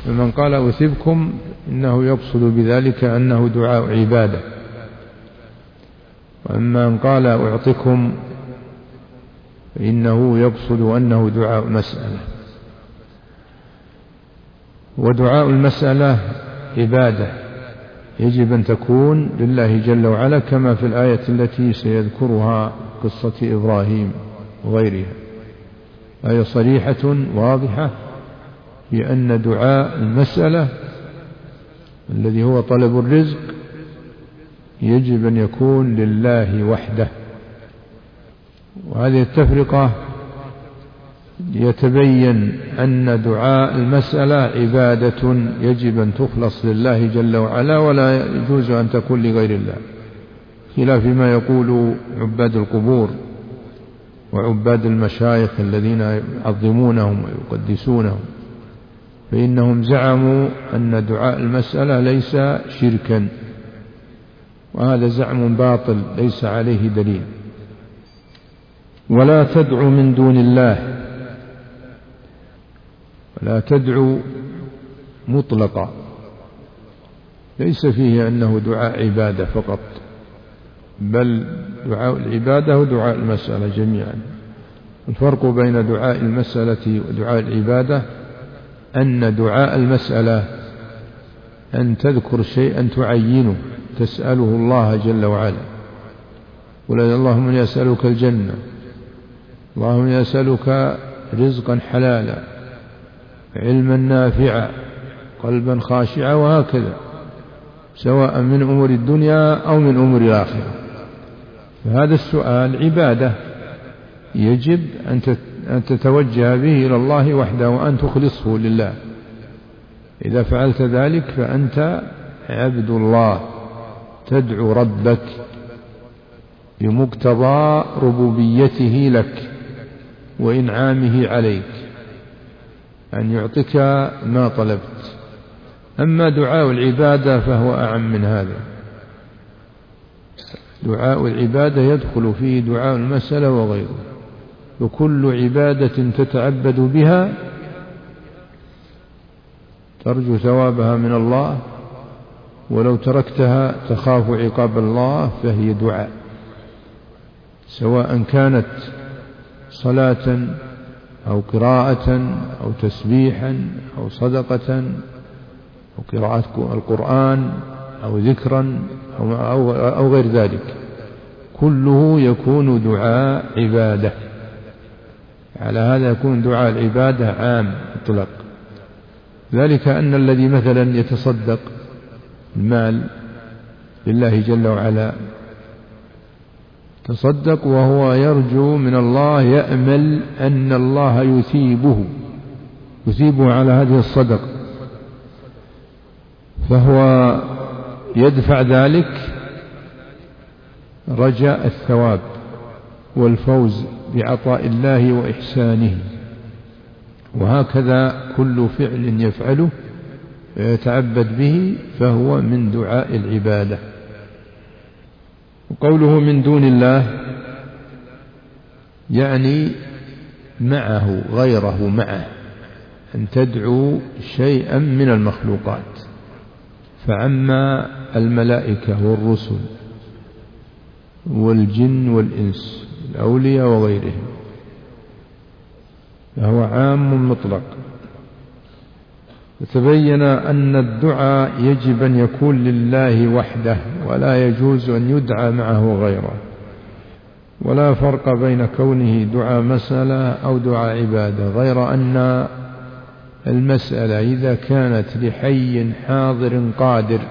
فمن قال أثبكم إنه يقصد بذلك أنه دعاء عبادة، وأما من قال أعطكم فإنه يقصد أنه دعاء مسألة. ودعاء المسألة عبادة يجب أن تكون لله جل وعلا، كما في الآية التي سيذكرها قصة إبراهيم وغيرها، آية صريحة واضحة بأن دعاء المسألة الذي هو طلب الرزق يجب أن يكون لله وحده. وهذه التفرقة يتبين أن دعاء المسألة عبادة يجب أن تخلص لله جل وعلا، ولا يجوز أن تكون لغير الله، خلاف ما يقول عباد القبور وعباد المشايخ الذين يعظمونهم ويقدسونهم، فإنهم زعموا أن دعاء المسألة ليس شركا، وهذا زعم باطل ليس عليه دليل. ولا تدع من دون الله، ولا تدعو مطلقا، ليس فيه أنه دعاء عبادة فقط، بل دعاء العبادة ودعاء المسألة جميعا. الفرق بين دعاء المسألة ودعاء العبادة أن دعاء المسألة أن تذكر شيئا تعينه تسأله الله جل وعلا، قل اللهم إني أسألك الجنة، اللهم إني أسألك رزقا حلالا، علما نافعا، قلبا خاشعا، وهكذا، سواء من أمور الدنيا أو من أمور الآخرة. فهذا السؤال عبادة يجب أن تتوجه به إلى الله وحده وأن تخلصه لله. إذا فعلت ذلك فأنت عبد الله، تدعو ربك بمقتضى ربوبيته لك وإنعامه عليك أن يعطيك ما طلبت. أما دعاء العبادة فهو أعم من هذا، دعاء العبادة يدخل فيه دعاء المسألة وغيره، وكل عبادة تتعبد بها ترجو ثوابها من الله، ولو تركتها تخاف عقاب الله، فهي دعاء، سواء كانت صلاة أو قراءة أو تسبيحا أو صدقة أو قراءة القرآن أو ذكرا أو غير ذلك، كله يكون دعاء عبادة. على هذا يكون دعاء العبادة عام مطلق. ذلك أن الذي مثلا يتصدق المال لله جل وعلا، تصدق وهو يرجو من الله، يأمل أن الله يثيبه على هذه الصدقة، فهو يدفع ذلك رجاء الثواب والفوز بعطاء الله وإحسانه. وهكذا كل فعل يفعله ويتعبد به فهو من دعاء العبادة. وقوله من دون الله يعني معه، غيره معه، أن تدعو شيئا من المخلوقات، فعما الملائكة والرسل والجن والإنس، الأولياء وغيرهم، فهو عام مطلق. وتبين أن الدعاء يجب أن يكون لله وحده، ولا يجوز أن يدعى معه غيره، ولا فرق بين كونه دعاء مسألة أو دعاء عبادة، غير أن المسألة إذا كانت لحي حاضر قادر،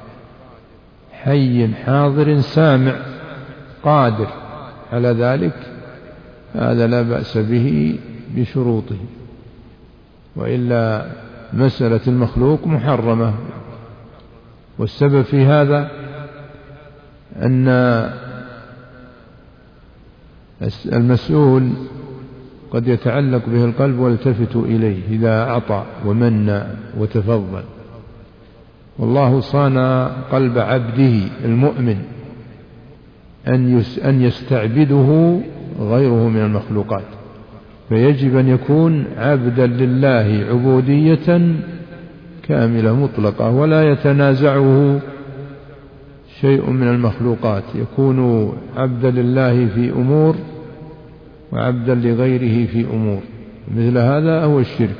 حي حاضر سامع قادر على ذلك، هذا لا بأس به بشروطه، وإلا مسألة المخلوق محرمة. والسبب في هذا أن المسؤول قد يتعلق به القلب ويلتفت إليه إذا أعطى ومنى وتفضل، والله صان قلب عبده المؤمن أن يستعبده غيره من المخلوقات، فيجب أن يكون عبدا لله عبودية كاملة مطلقة، ولا يتنازعه شيء من المخلوقات، يكون عبدا لله في أمور وعبدا لغيره في أمور، مثل هذا هو الشرك.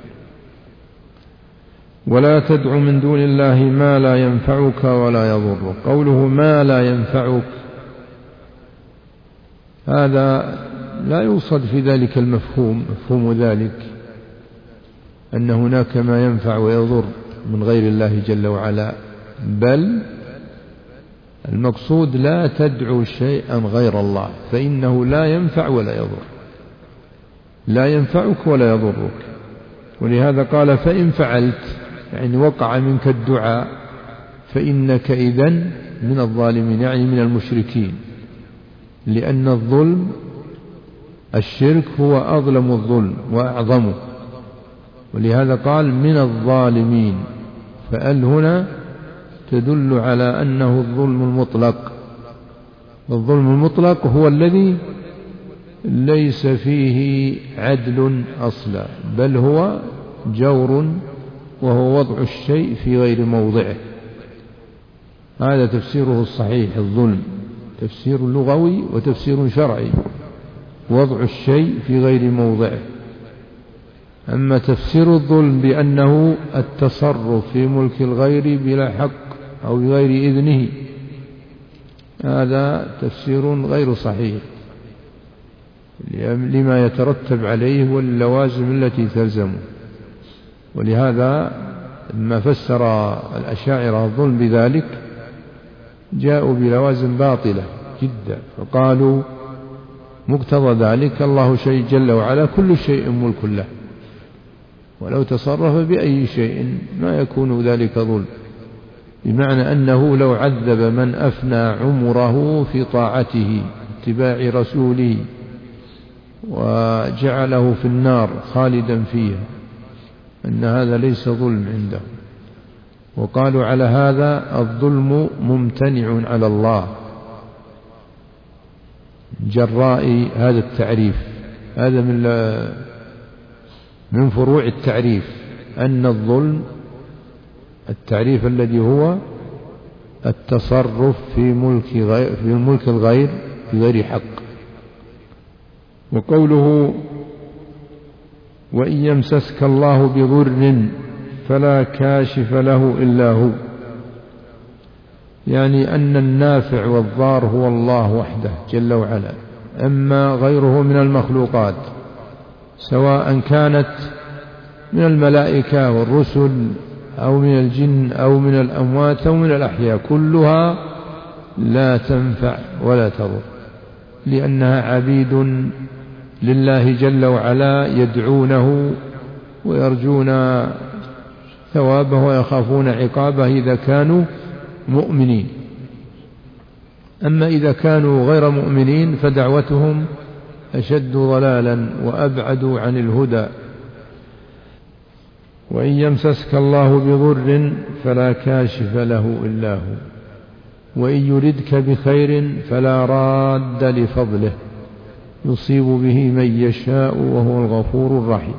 ولا تدع من دون الله ما لا ينفعك ولا يضرك. قوله ما لا ينفعك هذا لا يوصد في ذلك المفهوم، مفهوم ذلك أن هناك ما ينفع ويضر من غير الله جل وعلا، بل المقصود لا تدعو شيئا غير الله، فإنه لا ينفع ولا يضر، لا ينفعك ولا يضرك. ولهذا قال فإن فعلت، يعني وقع منك الدعاء، فإنك إذن من الظالمين، يعني من المشركين، لأن الظلم الشرك هو أظلم الظلم وأعظمه، ولهذا قال من الظالمين. فأل هنا تدل على أنه الظلم المطلق. الظلم المطلق هو الذي ليس فيه عدل أصلا، بل هو جور، وهو وضع الشيء في غير موضعه. هذا تفسيره الصحيح. الظلم تفسير لغوي وتفسير شرعي، وضع الشيء في غير موضعه. أما تفسير الظلم بأنه التصرف في ملك الغير بلا حق أو بغير إذنه، هذا تفسير غير صحيح لما يترتب عليه واللوازم التي تلزمه. ولهذا لما فسر الأشاعرة الظلم بذلك جاءوا بلوازم باطلة جدا، فقالوا مقتضى ذلك الله شيء جل وعلا كل شيء ملك له، ولو تصرف بأي شيء ما يكون ذلك ظلم، بمعنى أنه لو عذب من أفنى عمره في طاعته اتباع رسوله وجعله في النار خالدا فيها، أن هذا ليس ظلم عنده. وقالوا على هذا الظلم ممتنع على الله جراء هذا التعريف. هذا من فروع التعريف، أن الظلم التعريف الذي هو التصرف في ملك الغير بغير حق. وقوله وإن يمسسك الله بضر فلا كاشف له إلا هو، يعني أن النافع والضار هو الله وحده جل وعلا، أما غيره من المخلوقات سواء كانت من الملائكة والرسل أو من الجن أو من الأموات أو من الأحياء، كلها لا تنفع ولا تضر، لأنها عبيد لله جل وعلا، يدعونه ويرجون ثوابه ويخافون عقابه إذا كانوا مؤمنين. أما إذا كانوا غير مؤمنين فدعوتهم أشد ضلالا وأبعد عن الهدى. وإن يمسسك الله بضر فلا كاشف له إلا هو، وإن يردك بخير فلا راد لفضله يصيب به من يشاء وهو الغفور الرحيم.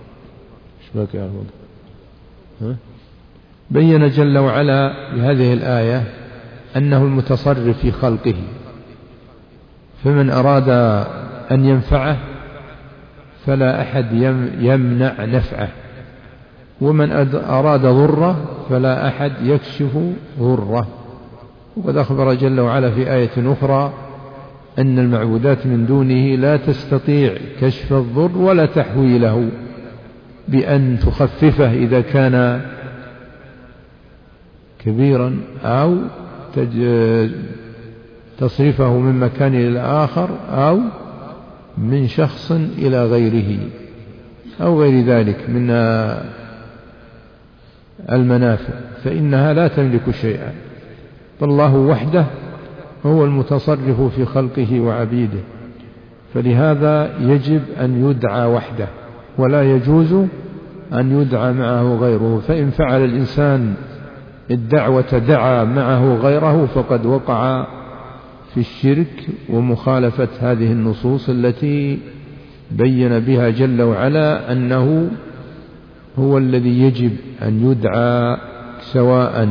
بين جل وعلا بهذه الآية أنه المتصرف في خلقه، فمن أراد أن ينفعه فلا أحد يمنع نفعه، ومن أراد ضره فلا أحد يكشف ضره. وقد أخبر جل وعلا في آية أخرى أن المعبودات من دونه لا تستطيع كشف الضر ولا تحويله بأن تخففه إذا كان كبيرا، أو تصرفه من مكان إلى آخر، أو من شخص إلى غيره، أو غير ذلك من المنافع، فإنها لا تملك شيئا. فالله وحده هو المتصرف في خلقه وعبيده، فلهذا يجب أن يدعى وحده، ولا يجوز أن يدعى معه غيره. فإن فعل الإنسان الدعوة دعا معه غيره فقد وقع في الشرك ومخالفة هذه النصوص التي بين بها جل وعلا أنه هو الذي يجب أن يدعى، سواء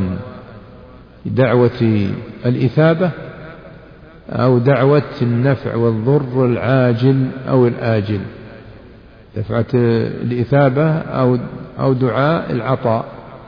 دعوة الإثابة أو دعوة النفع والضر العاجل أو الآجل، دفعة الإثابة أو دعاء العطاء.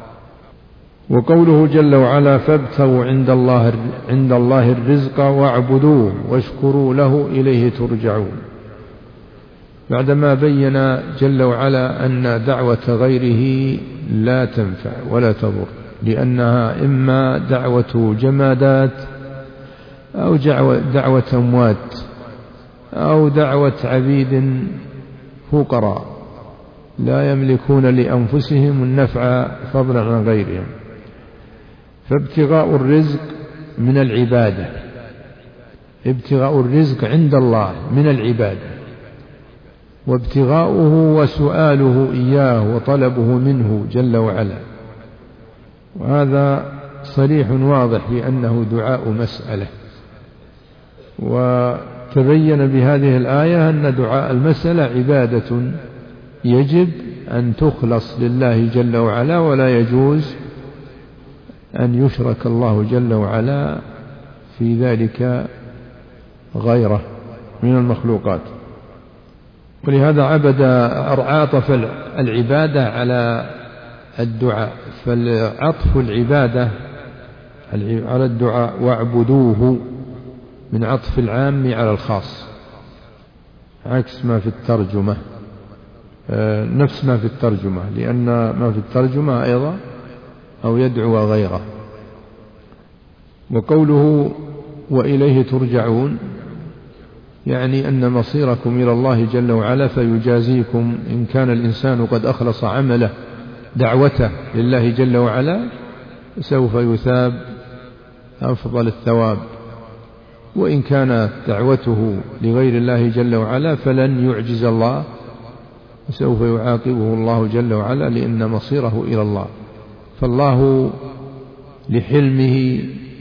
وقوله جل وعلا فابتغوا عند الله الرزق واعبدوه واشكروا له إليه ترجعون، بعدما بين جل وعلا أن دعوة غيره لا تنفع ولا تضر، لأنها إما دعوة جمادات أو دعوة أموات أو دعوة عبيد فقراء لا يملكون لأنفسهم النفع فضلا عن غيرهم. فابتغاء الرزق من العبادة، ابتغاء الرزق عند الله من العبادة، وابتغاؤه وسؤاله إياه وطلبه منه جل وعلا، وهذا صريح واضح بأنه دعاء مسألة. وتبين بهذه الآية أن دعاء المسألة عبادة يجب أن تخلص لله جل وعلا، ولا يجوز أن يشرك الله جل وعلا في ذلك غيره من المخلوقات. ولهذا عطف العبادة على الدعاء، فالعطف العبادة على الدعاء واعبدوه من عطف العام على الخاص، عكس ما في الترجمة، نفس ما في الترجمة، لأن ما في الترجمة أيضا أو يدعو غيره. وقوله وإليه ترجعون يعني أن مصيركم إلى الله جل وعلا فيجازيكم. إن كان الإنسان قد أخلص عمله دعوته لله جل وعلا سوف يثاب أفضل الثواب، وإن كانت دعوته لغير الله جل وعلا فلن يعجز الله، سوف يعاقبه الله جل وعلا، لأن مصيره إلى الله. فالله لحلمه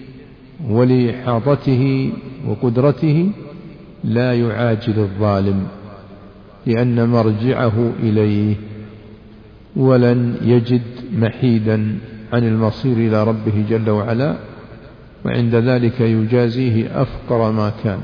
ولإحاطته وقدرته لا يعاجل الظالم، لأن مرجعه إليه، ولن يجد محيدا عن المصير إلى ربه جل وعلا، وعند ذلك يجازيه أفقر ما كان.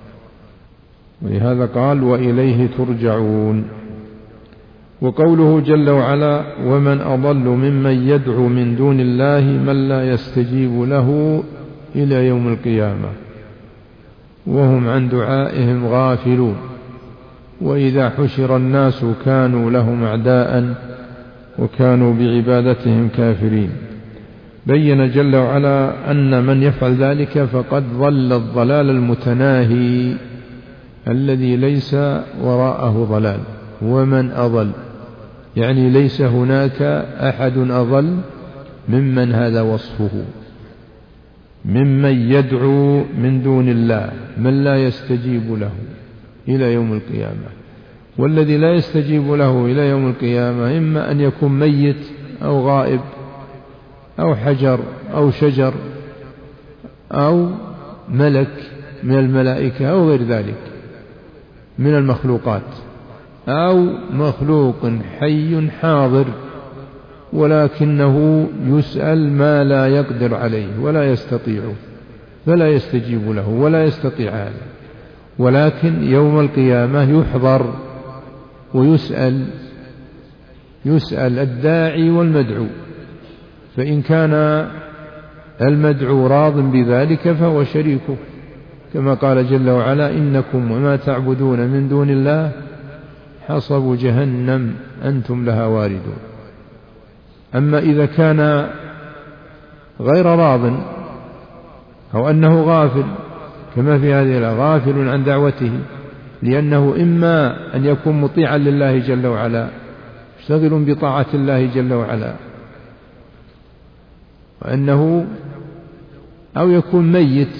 ولهذا قال وإليه ترجعون. وقوله جل وعلا ومن أضل ممن يدعو من دون الله من لا يستجيب له إلى يوم القيامة وهم عن دعائهم غافلون وإذا حشر الناس كانوا لهم أعداء وكانوا بعبادتهم كافرين. بين جل وعلا أن من يفعل ذلك فقد ضل الضلال المتناهي الذي ليس وراءه ضلال. ومن أضل يعني ليس هناك أحد أضل ممن هذا وصفه، ممن يدعو من دون الله من لا يستجيب له إلى يوم القيامة. والذي لا يستجيب له إلى يوم القيامة إما أن يكون ميت أو غائب أو حجر أو شجر أو ملك من الملائكة أو غير ذلك من المخلوقات، أو مخلوق حي حاضر ولكنه يسأل ما لا يقدر عليه ولا يستطيعه فلا يستجيب له ولا يستطيع هذا، ولكن يوم القيامة يحضر ويسأل الداعي والمدعو، فإن كان المدعو راض بذلك فهو شريكه، كما قال جل وعلا إنكم وما تعبدون من دون الله حصب جهنم أنتم لها واردون. أما إذا كان غير راض أو أنه غافل كما في هذه الآية غافل عن دعوته، لأنه إما أن يكون مطيعا لله جل وعلا مشتغل بطاعة الله جل وعلا، وأنه أو يكون ميت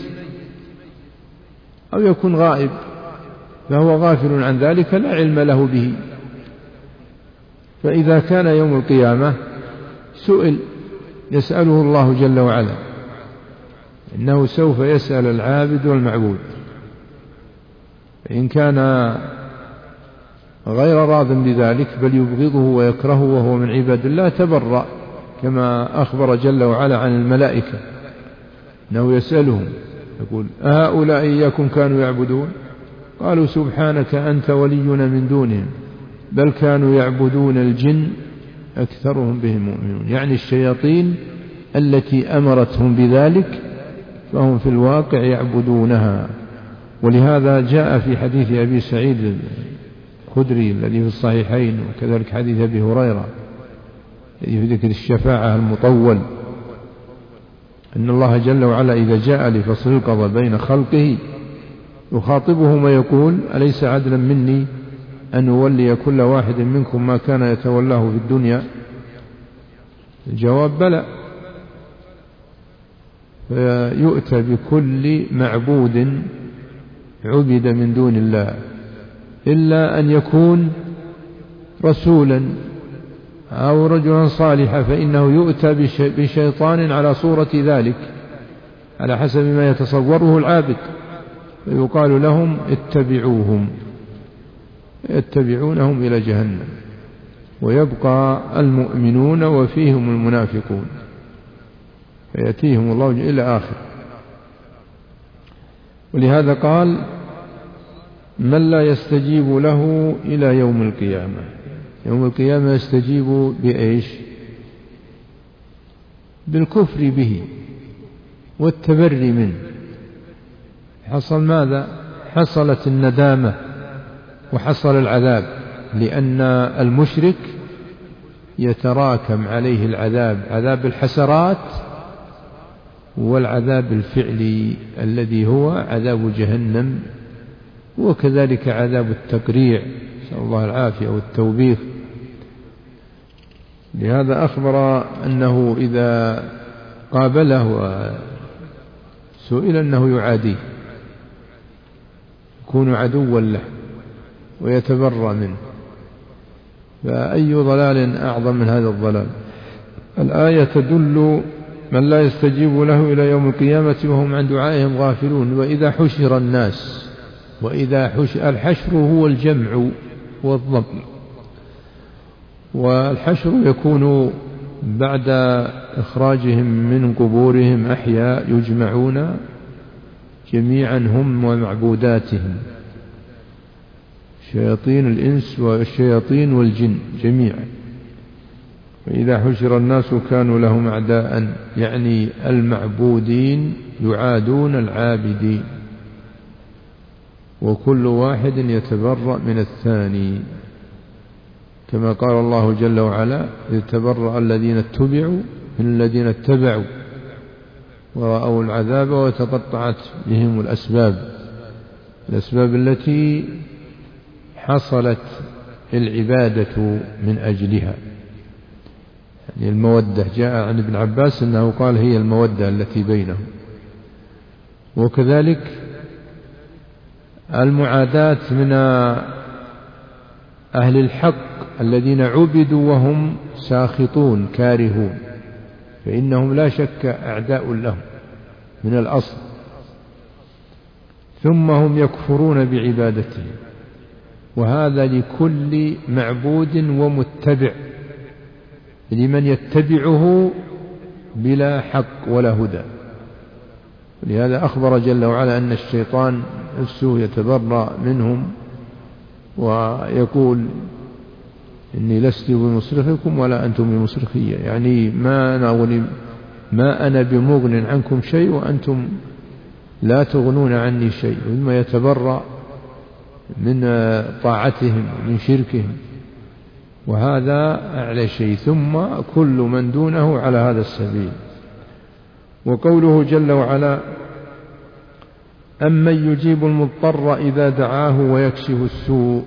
أو يكون غائب فهو غافل عن ذلك لا علم له به. فإذا كان يوم القيامة يسأله الله جل وعلا، إنه سوف يسأل العابد والمعبود، فإن كان غير راض بذلك بل يبغضه ويكرهه وهو من عباد الله تبرأ، كما أخبر جل وعلا عن الملائكة أنه يسألهم يقول أهؤلاء إياكم كانوا يعبدون؟ قالوا سبحانك أنت ولينا من دونهم بل كانوا يعبدون الجن أكثرهم بهم مؤمنون، يعني الشياطين التي أمرتهم بذلك فهم في الواقع يعبدونها. ولهذا جاء في حديث أبي سعيد الخدري الذي في الصحيحين، وكذلك حديث أبي هريرة الذي في ذكر الشفاعة المطول، أن الله جل وعلا إذا جاء لفصل القضاء بين خلقه يخاطبهم ويقول أليس عدلا مني أن أولي كل واحد منكم ما كان يتولاه في الدنيا؟ الجواب بلى، فيؤتى بكل معبود عبد من دون الله إلا أن يكون رسولا أو رجلا صالحا، فإنه يؤتى بشيطان على صورة ذلك على حسب ما يتصوره العابد، فيقال لهم يتبعونهم إلى جهنم، ويبقى المؤمنون وفيهم المنافقون فيأتيهم الله إلى آخر. ولهذا قال من لا يستجيب له إلى يوم القيامة. يوم القيامة يستجيب بإيش؟ بالكفر به والتبري منه. حصل ماذا؟ حصلت الندامة وحصل العذاب، لأن المشرك يتراكم عليه العذاب، عذاب الحسرات والعذاب الفعلي الذي هو عذاب جهنم، وكذلك عذاب التقريع نسأل الله العافية والتوبيخ. لهذا أخبر أنه إذا قابله سئل أنه يعاديه، يكون عدوا له ويتبرأ منه، فأي ضلال أعظم من هذا الضلال. الآية تدل من لا يستجيب له إلى يوم القيامة وهم عن دعائهم غافلون. وإذا حشر الناس، الحشر هو الجمع والضم، والحشر يكون بعد إخراجهم من قبورهم أحياء يجمعون جميعا هم ومعبوداتهم، شياطين الإنس والشياطين والجن جميعا. وإذا حشر الناس كانوا لهم أعداء، يعني المعبودين يعادون العابدين، وكل واحد يتبرأ من الثاني، كما قال الله جل وعلا إذ تبرأ الذين اتبعوا من الذين اتبعوا ورأوا العذاب وتقطعت بهم الأسباب التي حصلت العبادة من أجلها، يعني المودة. جاء عن ابن عباس أنه قال هي المودة التي بينهم. وكذلك المعاداة من أهل الحق الذين عبدوا وهم ساخطون كارهون، فإنهم لا شك أعداء لهم من الأصل، ثم هم يكفرون بعبادتهم، وهذا لكل معبود ومتبع، لمن يتبعه بلا حق ولا هدى. لهذا أخبر جل وعلا أن الشيطان نفسه يتبرأ منهم ويقول إني لست بمصرخكم ولا أنتم بمصرخية، يعني ما أنا بمغن عنكم شيء وأنتم لا تغنون عني شيء. ثم يتبرأ من طاعتهم ومن شركهم، وهذا أعلى شيء، ثم كل من دونه على هذا السبيل. وقوله جل وعلا أمن يجيب المضطر إذا دعاه ويكشف السوء،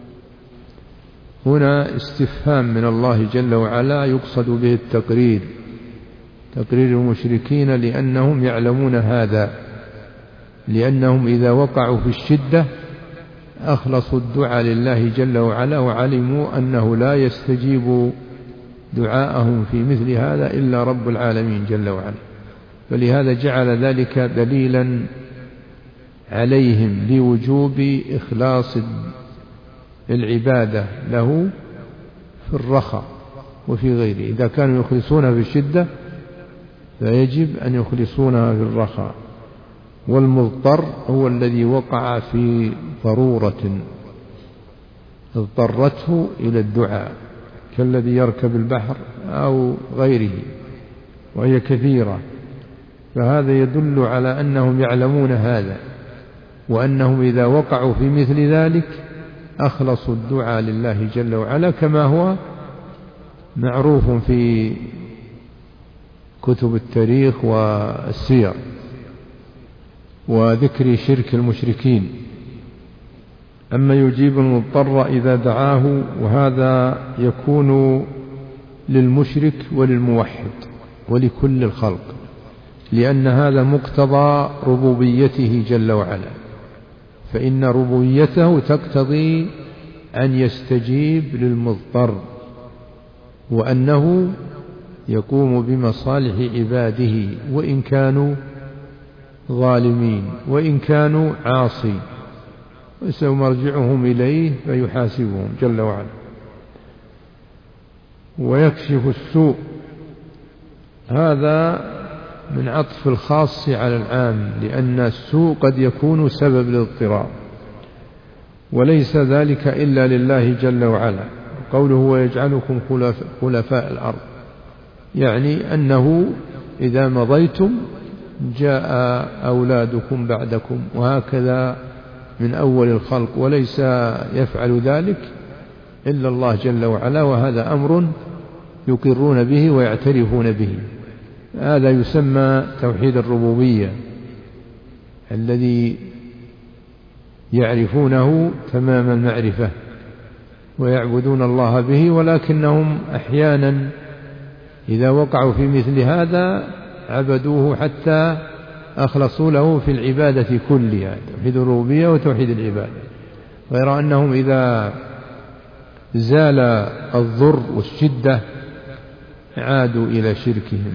هنا استفهام من الله جل وعلا يقصد به التقرير، تقرير المشركين، لأنهم يعلمون هذا، لأنهم إذا وقعوا في الشدة أخلصوا الدعاء لله جل وعلا، وعلموا أنه لا يستجيب دعاءهم في مثل هذا إلا رب العالمين جل وعلا، فلهذا جعل ذلك دليلا عليهم لوجوب إخلاص العبادة له في الرخاء وفي غيره. إذا كانوا يخلصونها في الشدة فيجب أن يخلصونها في الرخاء. والمضطر هو الذي وقع في ضرورة اضطرته إلى الدعاء، كالذي يركب البحر أو غيره وهي كثيرة، فهذا يدل على أنهم يعلمون هذا، وأنهم إذا وقعوا في مثل ذلك أخلصوا الدعاء لله جل وعلا، كما هو معروف في كتب التاريخ والسير وذكر شرك المشركين. أما يجيب المضطر إذا دعاه، وهذا يكون للمشرك وللموحد ولكل الخلق، لأن هذا مقتضى ربوبيته جل وعلا، فإن ربوبيته تقتضي أن يستجيب للمضطر، وأنه يقوم بمصالح عباده وإن كانوا ظالمين وإن كانوا عاصين، وسيمرجعهم إليه فيحاسبهم جل وعلا. ويكشف السوء، هذا من عطف الخاص على العام، لأن السوء قد يكون سبب للاضطراب، وليس ذلك إلا لله جل وعلا. قوله ويجعلكم خلفاء الأرض، يعني أنه إذا مضيتم جاء أولادكم بعدكم، وهكذا من أول الخلق، وليس يفعل ذلك إلا الله جل وعلا، وهذا أمر يقرون به ويعترفون به. هذا يسمى توحيد الربوبية الذي يعرفونه تمام المعرفة ويعبدون الله به، ولكنهم أحيانا إذا وقعوا في مثل هذا عبدوه حتى أخلصوا له في العبادة كلها، توحيد الربوبية وتوحيد العبادة، غير أنهم إذا زال الضر والشدة عادوا إلى شركهم.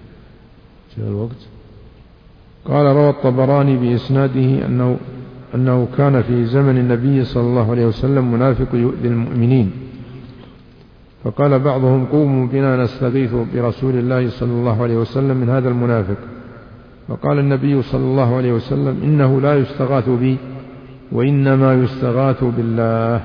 قال روى الطبراني بإسناده أنه كان في زمن النبي صلى الله عليه وسلم منافق يؤذي المؤمنين، فقال بعضهم قوموا بنا نستغيث برسول الله صلى الله عليه وسلم من هذا المنافق، فقال النبي صلى الله عليه وسلم إنه لا يستغاث بي وإنما يستغاث بالله.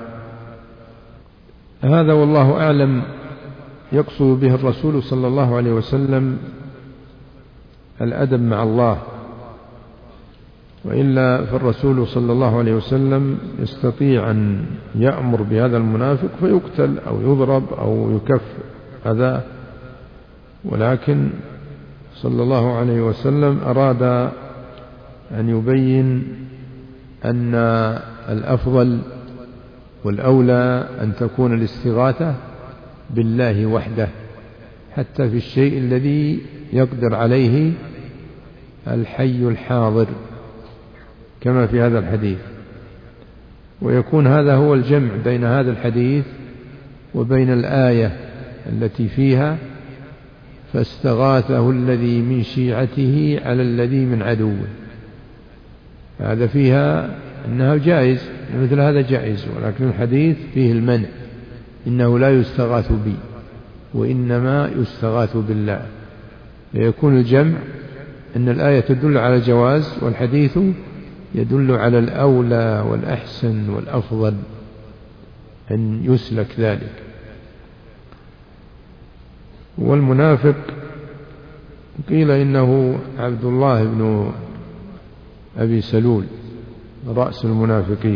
هذا والله أعلم يقصد به الرسول صلى الله عليه وسلم الأدب مع الله، وإلا فالرسول صلى الله عليه وسلم يستطيع أن يأمر بهذا المنافق فيقتل أو يضرب أو يكف هذا، ولكن صلى الله عليه وسلم أراد أن يبين أن الأفضل والأولى أن تكون الاستغاثة بالله وحده، حتى في الشيء الذي يقدر عليه الحي الحاضر كما في هذا الحديث. ويكون هذا هو الجمع بين هذا الحديث وبين الآية التي فيها فاستغاثه الذي من شيعته على الذي من عدوه، هذا فيها أنها جائز، مثل هذا جائز، ولكن الحديث فيه المنع، إنه لا يستغاث بي وإنما يستغاث بالله، فيكون الجمع أن الآية تدل على الجواز والحديث يدل على الأولى والأحسن والأفضل أن يسلك ذلك. والمنافق قيل إنه عبد الله بن أبي سلول رأس المنافقين،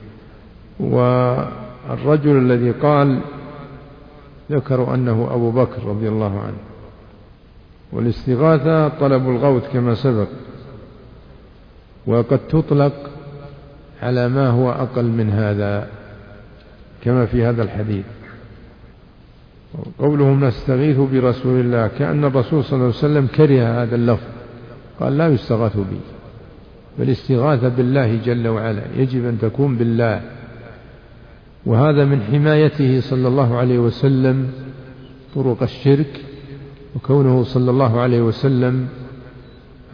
والرجل الذي قال ذكروا أنه أبو بكر رضي الله عنه. والاستغاثة طلب الغوث كما سبق، وقد تطلق على ما هو أقل من هذا كما في هذا الحديث. قولهم نستغيث برسول الله كأن الرسول صلى الله عليه وسلم كره هذا اللفظ، قال لا يستغاث بي، فالاستغاثة بالله جل وعلا يجب أن تكون بالله، وهذا من حمايته صلى الله عليه وسلم طرق الشرك، وكونه صلى الله عليه وسلم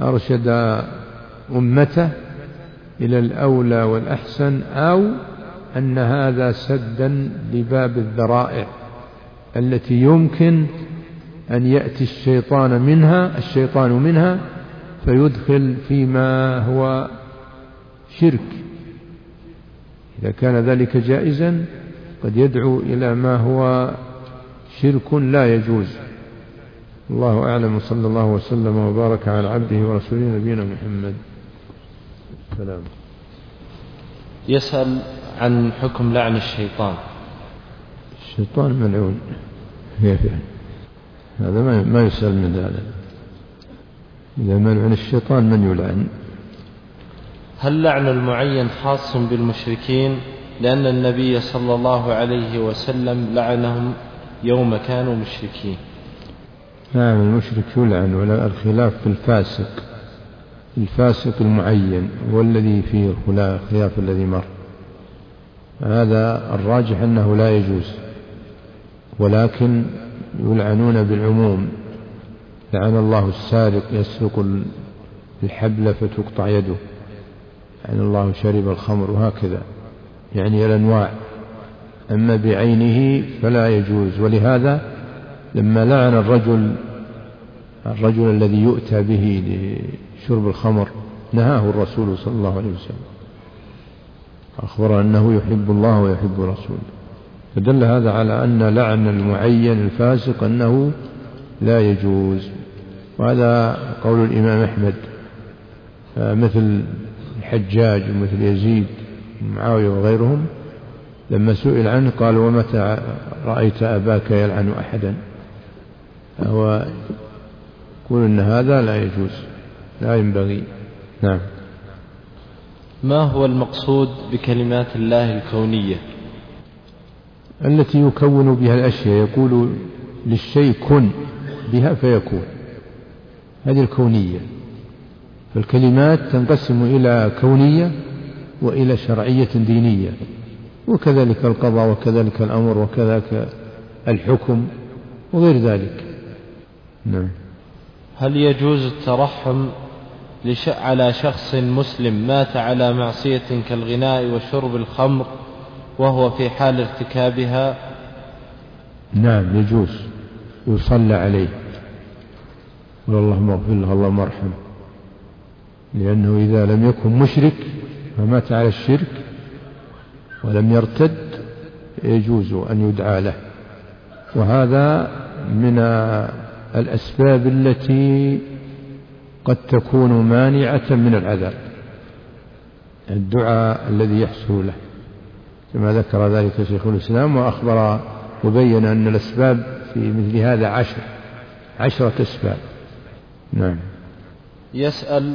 أرشد أمته إلى الأولى والأحسن، أو أن هذا سدا لباب الذرائع التي يمكن أن يأتي الشيطان منها فيدخل فيما هو شرك. إذا كان ذلك جائزا قد يدعو إلى ما هو شرك لا يجوز. الله أعلم، صلى الله وسلم وبارك على عبده ورسوله نبينا محمد. سلام. يسأل عن حكم لعن الشيطان. الشيطان ملعون، هذا ما يسأل من هذا. إذا ملعن الشيطان من يلعن؟ هل لعن المعين خاص بالمشركين لأن النبي صلى الله عليه وسلم لعنهم يوم كانوا مشركين؟ نعم، المشرك يلعن، ولا الخلاف في الفاسق المعين والذي فيه الخلاف الذي مر. هذا الراجح أنه لا يجوز، ولكن يلعنون بالعموم. لعن الله السارق يسرق الحبل فتقطع يده، لعن الله شرب الخمر، وهكذا يعني الأنواع. أما بعينه فلا يجوز. ولهذا لما لعن الرجل الذي يؤتى به لشرب الخمر نهاه الرسول صلى الله عليه وسلم، أخبر أنه يحب الله ويحب رسوله. فدل هذا على أن لعن المعين الفاسق أنه لا يجوز. وهذا قول الإمام أحمد، مثل الحجاج ومثل يزيد ومعاوية وغيرهم لما سئل عنه قال: ومتى رأيت أباك يلعن أحدا؟ هو يقول إن هذا لا يجوز، لا ينبغي. نعم. ما هو المقصود بكلمات الله الكونية؟ التي يكون بها الأشياء، يقول للشيء كن بها فيكون، هذه الكونية. فالكلمات تنقسم إلى كونية وإلى شرعية دينية، وكذلك القضاء وكذلك الأمر وكذلك الحكم وغير ذلك. نعم. هل يجوز الترحم على شخص مسلم مات على معصية كالغناء وشرب الخمر وهو في حال ارتكابها؟ نعم يجوز، يصلى عليه والله اغفر له اللهم ارحمه، لأنه إذا لم يكن مشرك فمات على الشرك ولم يرتد يجوز أن يدعى له. وهذا من الأسباب التي قد تكون مانعة من العذاب، الدعاء الذي يحصل له، كما ذكر ذلك شيخ الإسلام وأخبر وبين أن الأسباب في مثل هذا 10 أسباب. نعم. يسأل: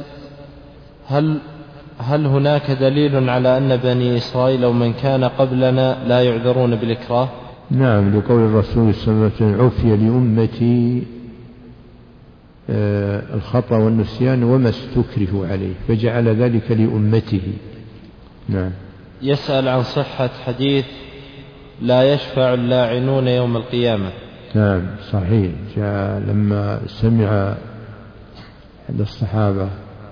هل هناك دليل على أن بني إسرائيل ومن كان قبلنا لا يعذرون بالإكراه؟ نعم، لقول الرسول صلى الله عليه وسلم: عفي لأمتي الخطأ والنسيان وما استكرهوا عليه، فجعل ذلك لأمته. نعم. يسأل عن صحة حديث لا يشفع اللاعنون يوم القيامة. نعم صحيح، جاء لما سمع عند الصحابة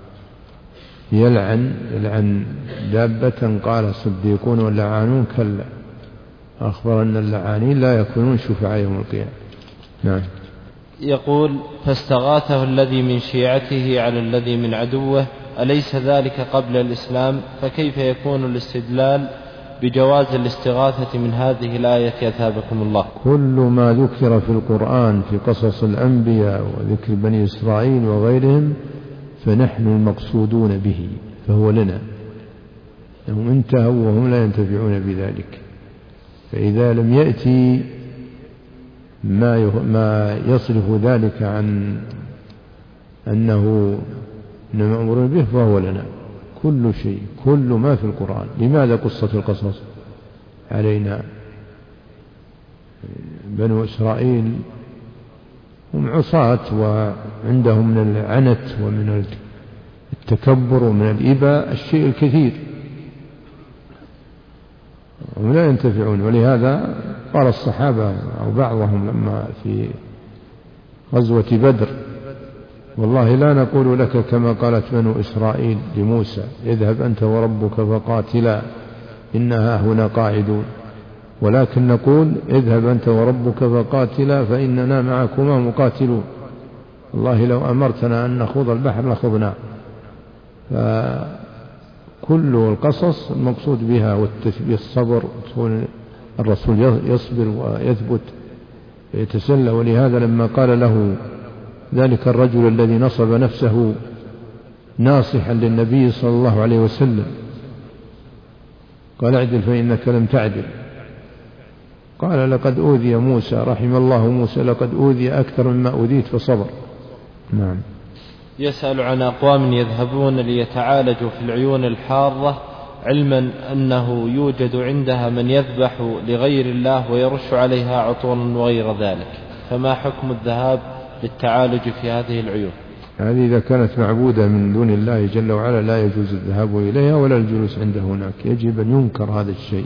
يلعن دابة قال: صديقون واللعانون كلا، أخبر أن اللعانين لا يكونون شفعاء يوم القيامة. نعم. يقول: فاستغاثه الذي من شيعته على الذي من عدوه، أليس ذلك قبل الإسلام؟ فكيف يكون الاستدلال بجواز الاستغاثة من هذه الآية أثابكم الله؟ كل ما ذكر في القرآن في قصص الأنبياء وذكر بني إسرائيل وغيرهم فنحن المقصودون به، فهو لنا، هم انتهوا وهم لا ينتفعون بذلك. فإذا لم يأتي ما يصرف ذلك عن أنه مأمور به فهو لنا. كل شيء، كل ما في القرآن. لماذا قصة القصص علينا؟ بنو إسرائيل هم عصاة وعندهم من العنت ومن التكبر ومن الإباء الشيء الكثير، هم لا ينتفعون. ولهذا قال الصحابة أو بعضهم لما في غزوة بدر: والله لا نقول لك كما قالت بنو إسرائيل لموسى: اذهب أنت وربك فقاتلا إنها هنا قاعدون، ولكن نقول اذهب أنت وربك فقاتلا فإننا معكما مقاتلون. والله لو أمرتنا أن نخوض البحر لخضناه. فكل القصص المقصود بها والصبر، الرسول يصبر ويثبت ويتسلى. ولهذا لما قال له ذلك الرجل الذي نصب نفسه ناصحا للنبي صلى الله عليه وسلم قال اعدل فإنك لم تعدل، قال لقد أوذي موسى رحم الله موسى، لقد أوذي أكثر مما أوذيت فصبر. نعم. يسأل عن أقوام يذهبون ليتعالجوا في العيون الحارة علما أنه يوجد عندها من يذبح لغير الله ويرش عليها عطورا وغير ذلك، فما حكم الذهاب للتعالج في هذه العيون؟ هذه إذا كانت معبودة من دون الله جل وعلا لا يجوز الذهاب إليها ولا الجلوس عنده هناك، يجب أن ينكر هذا الشيء.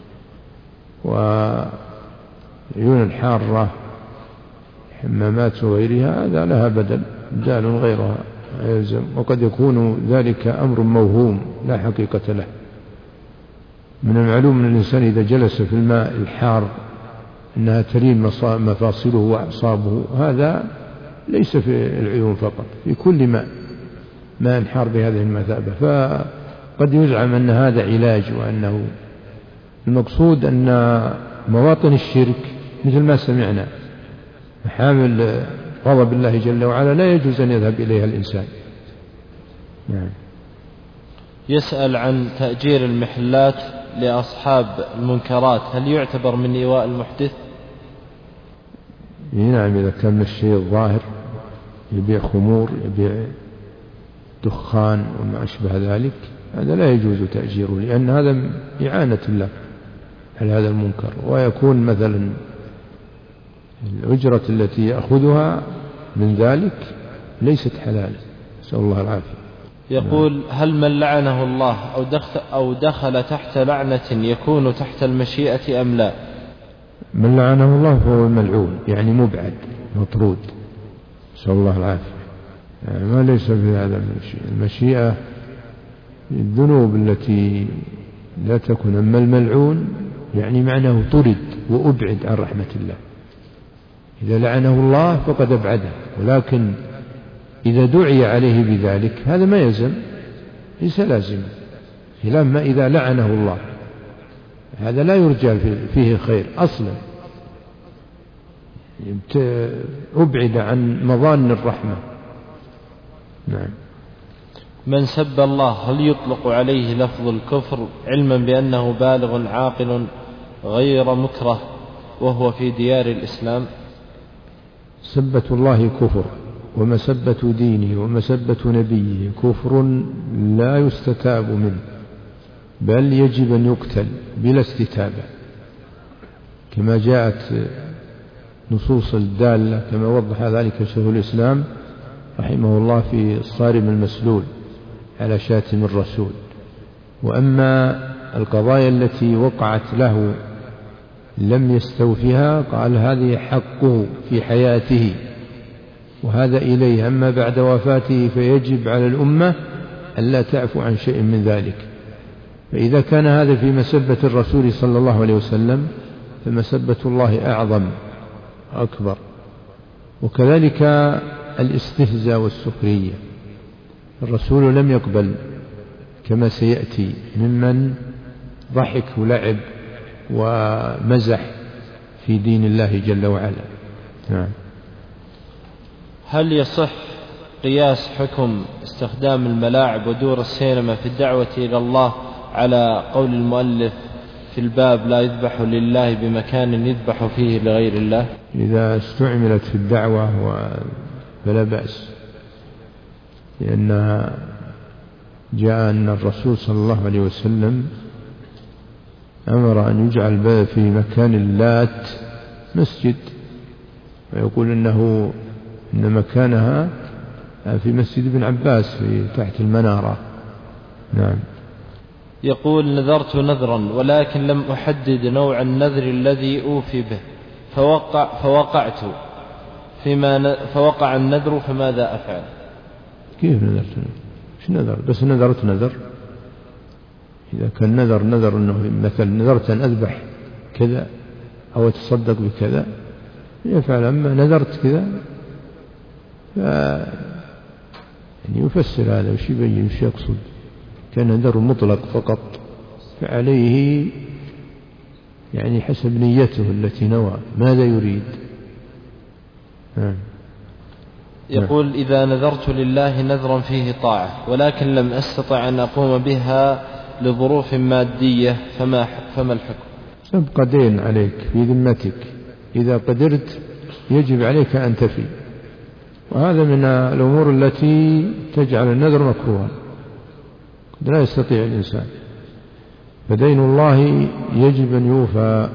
والعيون الحارة حمامات وغيرها هذا لها بدل غيرها يلزم، وقد يكون ذلك أمر موهوم لا حقيقة له. من المعلوم أن الإنسان إذا جلس في الماء الحار أنها تلين مفاصله وأعصابه، هذا ليس في العيون فقط، في كل ماء حار بهذه المثابة. فقد يزعم أن هذا علاج، وأنه المقصود أن مواطن الشرك مثل ما سمعنا محامل غضب الله جل وعلا لا يجوز أن يذهب إليها الإنسان. نعم. يسأل عن تأجير المحلات لأصحاب المنكرات، هل يعتبر من إيواء المحدث؟ نعم، إذا كان الشيء الظاهر يبيع خمور يبيع دخان وما أشبه ذلك هذا لا يجوز تأجيره، لأن هذا إعانة له على هذا المنكر، ويكون مثلا الأجرة التي يأخذها من ذلك ليست حلال، نسأل الله العافية. يقول هل من لعنه الله أو دخل تحت لعنة يكون تحت المشيئة أم لا؟ من لعنه الله فهو الملعون، يعني مبعد مطرود، نسأل الله العافية. يعني ما ليس في هذا المشيئة الذنوب التي لا تكون، أما الملعون يعني معناه طرد وأبعد عن رحمة الله. إذا لعنه الله فقد أبعده، ولكن إذا دعي عليه بذلك هذا ما يلزم، ليس لازم، خلاف ما إذا لعنه الله هذا لا يرجى فيه خير أصلا، أبعد عن مظان الرحمة. نعم. من سب الله هل يطلق عليه لفظ الكفر علما بأنه بالغ عاقل غير مكره وهو في ديار الإسلام؟ سبة الله كفر، ومسبة دينه ومسبة نبيه كفر لا يستتاب منه، بل يجب أن يقتل بلا استتابة، كما جاءت نصوص الدالة كما وضح ذلك شيخ الإسلام رحمه الله في الصارم المسلول على شاتم الرسول. وأما القضايا التي وقعت له لم يستوفها قال هذه حقه في حياته وهذا إليه، أما بعد وفاته فيجب على الأمة ألا تعفو عن شيء من ذلك. فإذا كان هذا في مسبة الرسول صلى الله عليه وسلم فمسبة الله أعظم أكبر. وكذلك الاستهزاء والسخرية، الرسول لم يقبل كما سيأتي ممن ضحك ولعب ومزح في دين الله جل وعلا. نعم. هل يصح قياس حكم استخدام الملاعب ودور السينما في الدعوة إلى الله على قول المؤلف في الباب لا يذبح لله بمكان يذبح فيه لغير الله؟ إذا استعملت في الدعوة فلا بأس، لأن جاء أن الرسول صلى الله عليه وسلم أمر أن يجعل في مكان اللات مسجد، ويقول إن مكانها في مسجد ابن عباس في تحت المنارة. نعم. يقول نذرت نذرا ولكن لم أحدد نوع النذر الذي أوفي به فوقعت فوقع النذر، فماذا أفعل؟ كيف نذرت؟ إيش نذر؟ بس نذرت نذر إذا كان نذر أنه مثلا نذرت أن أذبح كذا أو أتصدق بكذا يفعل. أما نذرت كذا يعني يفسر هذا وش يبين وش يقصد. كان نذر مطلق فقط فعليه يعني حسب نيته التي نوى ماذا يريد. يقول إذا نذرت لله نذرا فيه طاعة ولكن لم أستطع أن أقوم بها لظروف مادية فما الحكم؟ يبقى دين عليك في ذمتك، إذا قدرت يجب عليك أن تفي، وهذا من الأمور التي تجعل النذر مكروها قد لا يستطيع الإنسان، فدين الله يجب أن يوفى.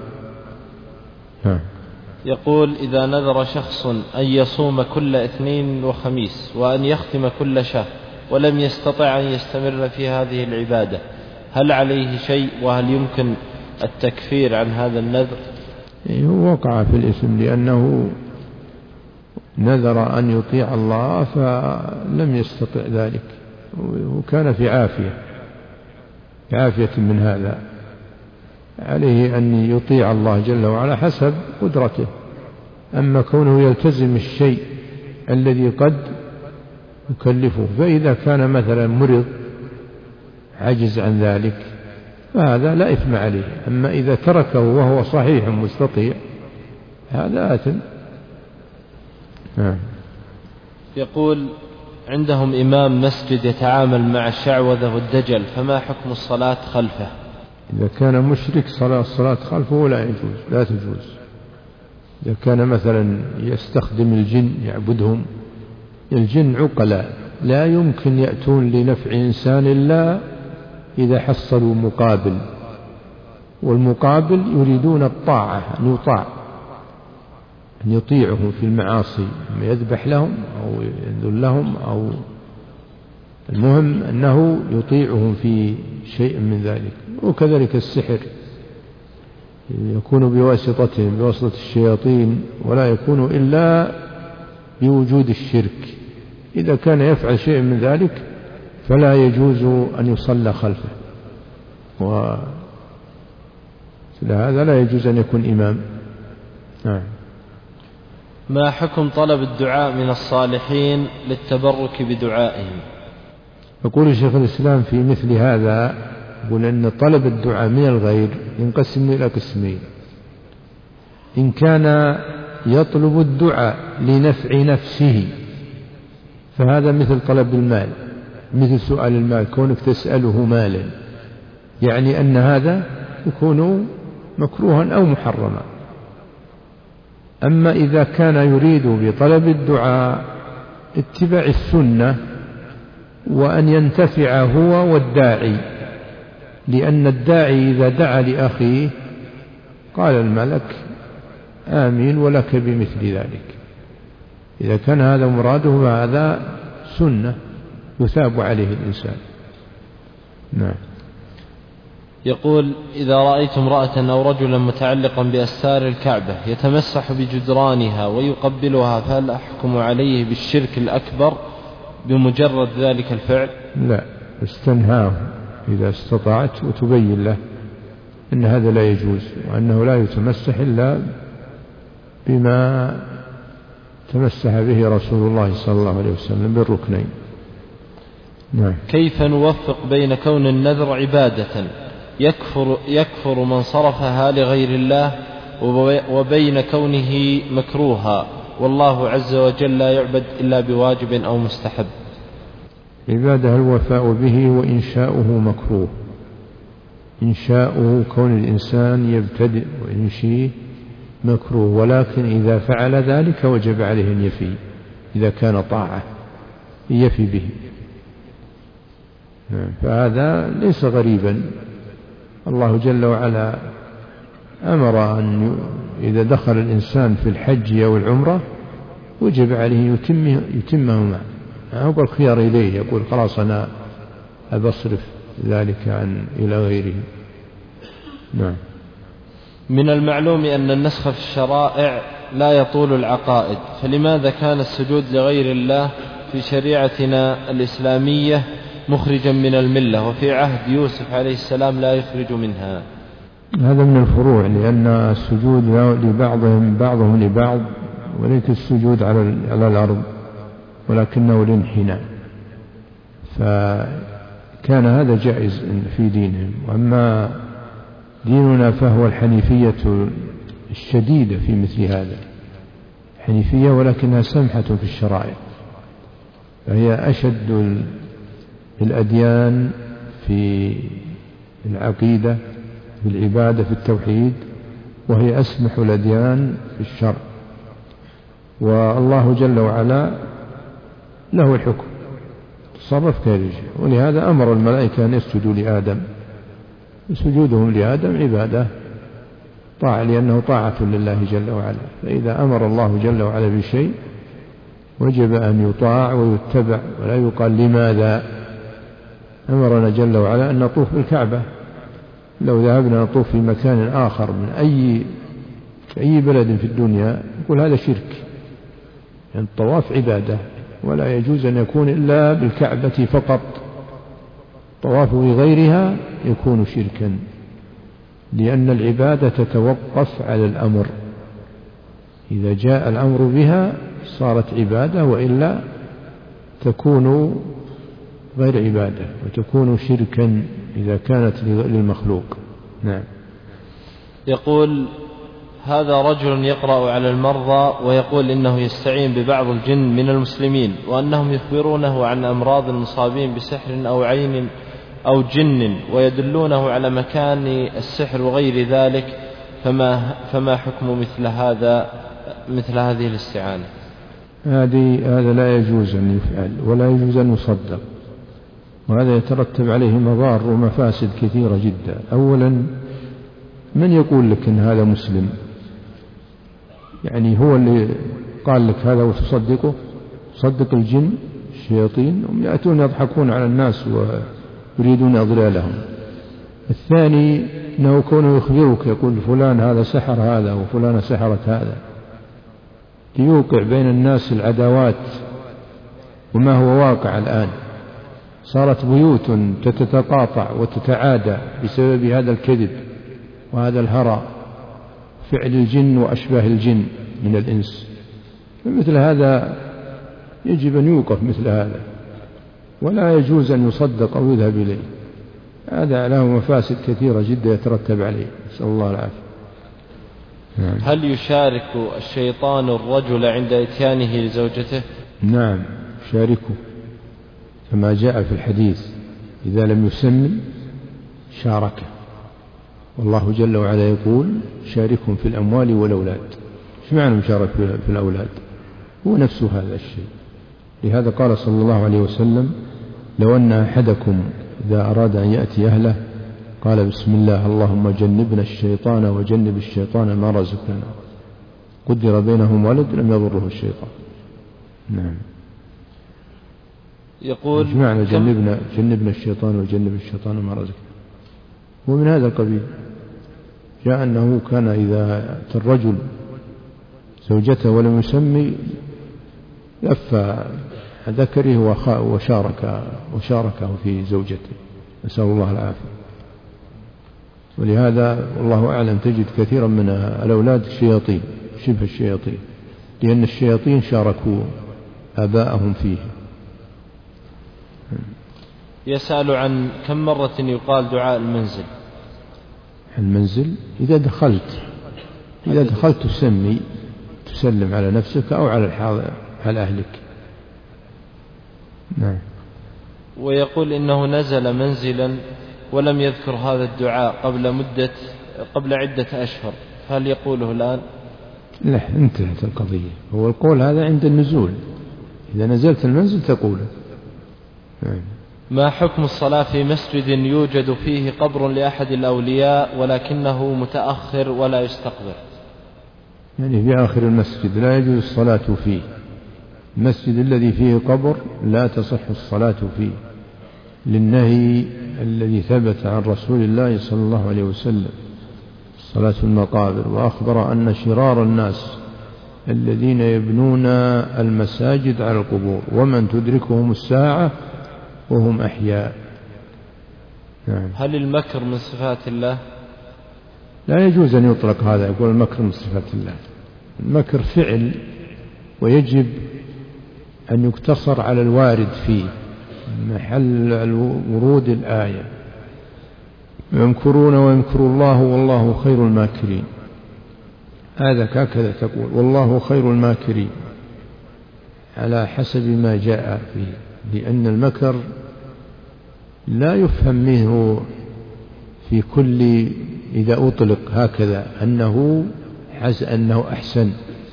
يقول إذا نذر شخص أن يصوم كل اثنين وخميس وأن يختم كل شهر ولم يستطع أن يستمر في هذه العبادة هل عليه شيء وهل يمكن التكفير عن هذا النذر؟ هو وقع في الإثم لأنه نذر أن يطيع الله فلم يستطع ذلك وكان في عافية من هذا. عليه أن يطيع الله جل وعلا حسب قدرته. أما كونه يلتزم الشيء الذي قد يكلفه، فإذا كان مثلا مرض عجز عن ذلك فهذا لا إثم عليه. أما إذا تركه وهو صحيح مستطيع هذا آثم. يقول عندهم إمام مسجد يتعامل مع الشعوذة والدجل فما حكم الصلاة خلفه؟ إذا كان مشرك الصلاة خلفه لا تجوز. إذا كان مثلا يستخدم الجن يعبدهم، الجن عقلاء لا يمكن يأتون لنفع إنسان إلا إذا حصلوا مقابل، والمقابل يريدون الطاعة، أن يطاع، أن يطيعه في المعاصي، يذبح لهم أو ينذل لهم، أو المهم أنه يطيعهم في شيء من ذلك. وكذلك السحر يكون بواسطتهم، بواسطة الشياطين، ولا يكون إلا بوجود الشرك. إذا كان يفعل شيء من ذلك فلا يجوز أن يصلى خلفه، هذا لا يجوز أن يكون إمام. ما حكم طلب الدعاء من الصالحين للتبرك بدعائهم؟ يقول شيخ الإسلام في مثل هذا، يقول أن طلب الدعاء من الغير ينقسم إلى قسمين: إن كان يطلب الدعاء لنفع نفسه فهذا مثل طلب المال، مثل سؤال المال، كونك تسأله مالا، يعني أن هذا يكون مكروها أو محرما. أما إذا كان يريد بطلب الدعاء اتباع السنة وأن ينتفع هو والداعي، لأن الداعي إذا دعا لأخيه قال الملك آمين ولك بمثل ذلك، إذا كان هذا مراده فهذا سنة يثاب عليه الإنسان. نعم. يقول إذا رأيت امرأة أو رجلا متعلقا بأستار الكعبة يتمسح بجدرانها ويقبلها فهل أحكم عليه بالشرك الأكبر بمجرد ذلك الفعل؟ لا، استنهاه إذا استطعت وتبين له أن هذا لا يجوز، وأنه لا يتمسح إلا بما تمسح به رسول الله صلى الله عليه وسلم بالركنين. نعم. كيف نوفق بين كون النذر عبادة يكفر من صرفها لغير الله وبين كونه مكروها والله عز وجل لا يعبد إلا بواجب أو مستحب؟ عبادة الوفاء به، وإنشاؤه مكروه. إنشاؤه كون الإنسان يبتدئ وينشيه مكروه، ولكن إذا فعل ذلك وجب عليه أن يفي، إذا كان طاعة يفي به. فهذا ليس غريبا. الله جل وعلا أمر أن إذا دخل الإنسان في الحج أو العمرة وجب عليه يتمهما، هو بالخيار إليه، يقول خلاص أنا أبصرف ذلك إلى غيره. نعم. من المعلوم أن النسخ في الشرائع لا يطول العقائد، فلماذا كان السجود لغير الله في شريعتنا الإسلامية مخرجا من الملة، وفي عهد يوسف عليه السلام لا يخرج منها. هذا من الفروع، لأن السجود بعضهم لبعض، وليس السجود على الأرض ولكنه الانحناء، فكان هذا جائز في دينهم. وأما ديننا فهو الحنيفية الشديدة في مثل هذا، حنيفية ولكنها سمحة في الشرائع، فهي أشد الأديان في العقيدة، في العبادة، في التوحيد، وهي أسمح الأديان في الشرع. والله جل وعلا له الحكم، تصرف كيف يشاء، ولهذا أمر الملائكة أن يسجدوا لآدم، سجودهم لآدم عبادة طاعة، لأنه طاعة لله جل وعلا. فإذا أمر الله جل وعلا بشيء وجب أن يطاع ويتبع، ولا يقال لماذا. أمرنا جل وعلا أن نطوف بالكعبة، لو ذهبنا نطوف في مكان آخر من أي بلد في الدنيا يقول هذا شرك، يعني الطواف عبادة ولا يجوز أن يكون إلا بالكعبة فقط، الطواف بغيرها يكون شركا، لأن العبادة تتوقف على الأمر، إذا جاء الأمر بها صارت عبادة، وإلا تكون غير عبادة وتكون شركا إذا كانت للمخلوق. نعم. يقول: هذا رجل يقرأ على المرضى ويقول إنه يستعين ببعض الجن من المسلمين، وأنهم يخبرونه عن أمراض المصابين بسحر أو عين أو جن، ويدلونه على مكان السحر وغير ذلك، فما حكم مثل هذه الاستعانة؟ هذا لا يجوز أن يفعل ولا يجوز أن يصدق، وهذا يترتب عليه مضار ومفاسد كثيرة جدا. أولا، من يقول لك إن هذا مسلم؟ يعني هو اللي قال لك هذا وتصدقه؟ صدق الجن الشياطين، هم يأتون يضحكون على الناس ويريدون إضلالهم. الثاني أنه كونه يخبرك يقول فلان هذا سحر هذا وفلان سحرت هذا، ليوقع بين الناس العداوات، وما هو واقع الآن. صارت بيوت تتقاطع وتتعادى بسبب هذا الكذب وهذا الهرى، فعل الجن وأشباه الجن من الإنس. فمثل هذا يجب أن يوقف مثل هذا، ولا يجوز أن يصدق أو يذهب إليه، هذا له مفاسد كثيرة جدا يترتب عليه، نسأل الله العافية. هل يشارك الشيطان الرجل عند إتيانه لزوجته؟ نعم، شاركه، كما جاء في الحديث: إذا لم يسمن شاركه. والله جل وعلا يقول: شاركهم في الأموال والأولاد. ايش معنى مشارك في الأولاد؟ هو نفسه هذا الشيء. لهذا قال صلى الله عليه وسلم: لو أن أحدكم إذا أراد أن يأتي أهله قال: بسم الله اللهم جنبنا الشيطان وجنب الشيطان ما رزقنا، قدر بينهم ولد لم يضره الشيطان. نعم. يقول: ايش معنى جنبنا الشيطان وجنب الشيطان ما رزقنا؟ هو من هذا القبيل. جاء أنه كان إذا أتى الرجل زوجته ولم يسمي لف ذكره وشاركه في زوجته، نسأل الله العافية. ولهذا والله أعلم تجد كثيرا من الأولاد الشياطين، شبه الشياطين، لأن الشياطين شاركوا آباءهم فيه. يسأل عن كم مرة يقال دعاء المنزل إذا دخلت تسلم على نفسك أو على أهلك. نعم. ويقول إنه نزل منزلا ولم يذكر هذا الدعاء قبل عدة أشهر، هل يقوله الآن؟ لا، انتهت القضية. هو القول هذا عند النزول، إذا نزلت المنزل تقوله. نعم. ما حكم الصلاة في مسجد يوجد فيه قبر لأحد الأولياء ولكنه متأخر ولا يستقبل؟ يعني في آخر المسجد لا يجوز الصلاة فيه. المسجد الذي فيه قبر لا تصح الصلاة فيه، للنهي الذي ثبت عن رسول الله صلى الله عليه وسلم صلاة في المقابر، وأخبر أن شرار الناس الذين يبنون المساجد على القبور، ومن تدركهم الساعة وهم أحياء. نعم. هل المكر من صفات الله؟ لا يجوز أن يطلق هذا، يقول المكر من صفات الله. المكر فعل، ويجب أن يقتصر على الوارد فيه محل ورود الآية: يمكرون ويمكر الله والله خير الماكرين. هكذا تقول: والله خير الماكرين، على حسب ما جاء فيه، لأن المكر لا يفهم منه في كل إذا أطلق هكذا أنه أحسن،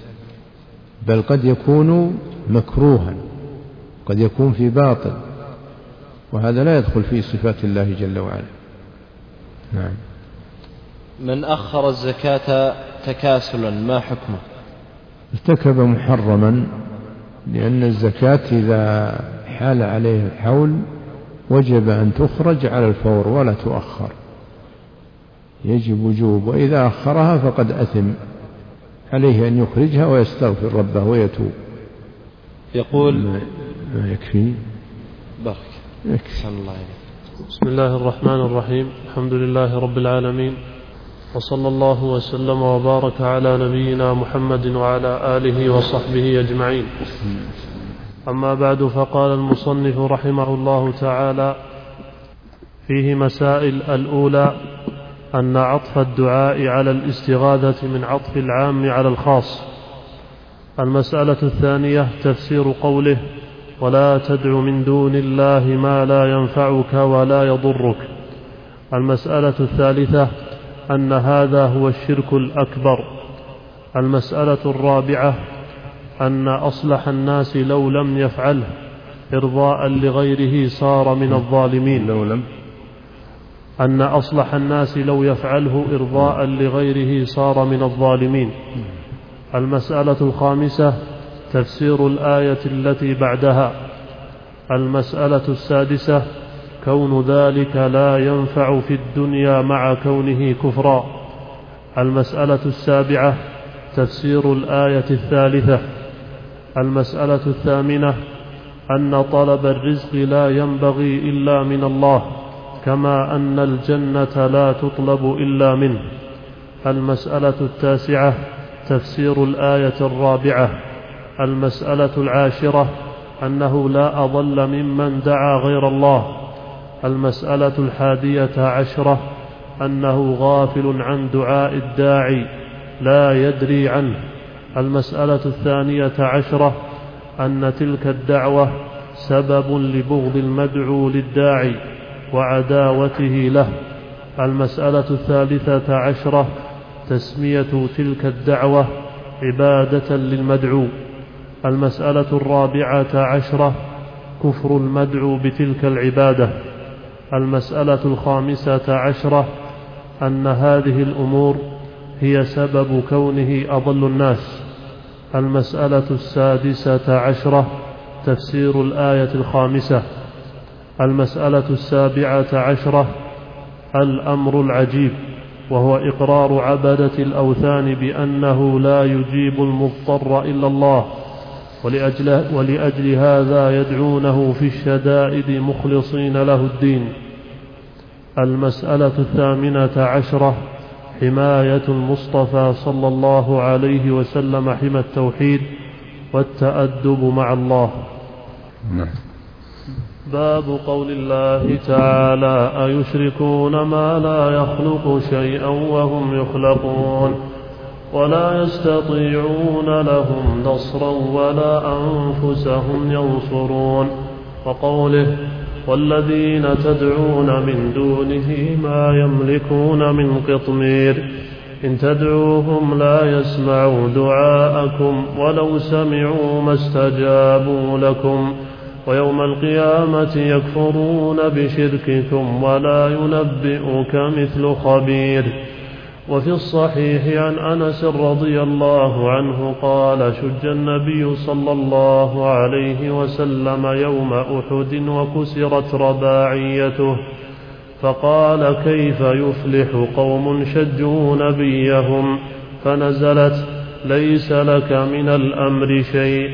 بل قد يكون مكروها، قد يكون في باطل، وهذا لا يدخل في صفات الله جل وعلا. نعم. من أخر الزكاة تكاسلا ما حكمه؟ ارتكب محرما، لأن الزكاة إذا حال عليه الحول وجب أن تخرج على الفور ولا تؤخر، يجب وجوب، وإذا أخرها فقد أثم، عليه أن يخرجها ويستغفر ربه ويتوب. يقول ما يكفي؟ بارك يكفي. الله. بسم الله الرحمن الرحيم. الحمد لله رب العالمين، وصلى الله وسلم وبارك على نبينا محمد وعلى آله وصحبه أجمعين. أما بعد، فقال المصنف رحمه الله تعالى: فيه مسائل. الأولى أن عطف الدعاء على الاستغاثة من عطف العام على الخاص. المسألة الثانية تفسير قوله: ولا تدع من دون الله ما لا ينفعك ولا يضرك. المسألة الثالثة أن هذا هو الشرك الأكبر. المسألة الرابعة أن أصلح الناس لو لم يفعله إرضاء لغيره صار من الظالمين. أن أصلح الناس لو يفعله إرضاء لغيره صار من الظالمين. المسألة الخامسة تفسير الآية التي بعدها. المسألة السادسة كون ذلك لا ينفع في الدنيا مع كونه كفرا. المسألة السابعة تفسير الآية الثالثة. المسألة الثامنة أن طلب الرزق لا ينبغي إلا من الله، كما أن الجنة لا تطلب إلا منه. المسألة التاسعة تفسير الآية الرابعة. المسألة العاشرة أنه لا أضل ممن دعا غير الله. المسألة 11 أنه غافل عن دعاء الداعي لا يدري عنه. المسألة 12 أن تلك الدعوة سبب لبغض المدعو للداعي وعداوته له. المسألة 13 تسمية تلك الدعوة عبادة للمدعو. المسألة 14 كفر المدعو بتلك العبادة. المسألة 15 أن هذه الأمور هي سبب كونه أضل الناس. المسألة 16 تفسير الآية 5. المسألة 17 الأمر العجيب، وهو إقرار عبدة الأوثان بأنه لا يجيب المضطر إلا الله، ولأجل هذا يدعونه في الشدائد مخلصين له الدين. المسألة 18 حماية المصطفى صلى الله عليه وسلم حمى التوحيد والتأدب مع الله. باب قول الله تعالى: أيشركون ما لا يخلق شيئا وهم يخلقون ولا يستطيعون لهم نصرا ولا أنفسهم ينصرون. وقوله: والذين تدعون من دونه ما يملكون من قطمير إن تدعوهم لا يسمعوا دعاءكم ولو سمعوا ما استجابوا لكم ويوم القيامة يكفرون بشرككم ولا ينبئك مثل خبير. وفي الصحيح عن أنس رضي الله عنه قال: شج النبي صلى الله عليه وسلم يوم أحد وكسرت رباعيته، فقال: كيف يفلح قوم شجوا نبيهم؟ فنزلت: ليس لك من الأمر شيء.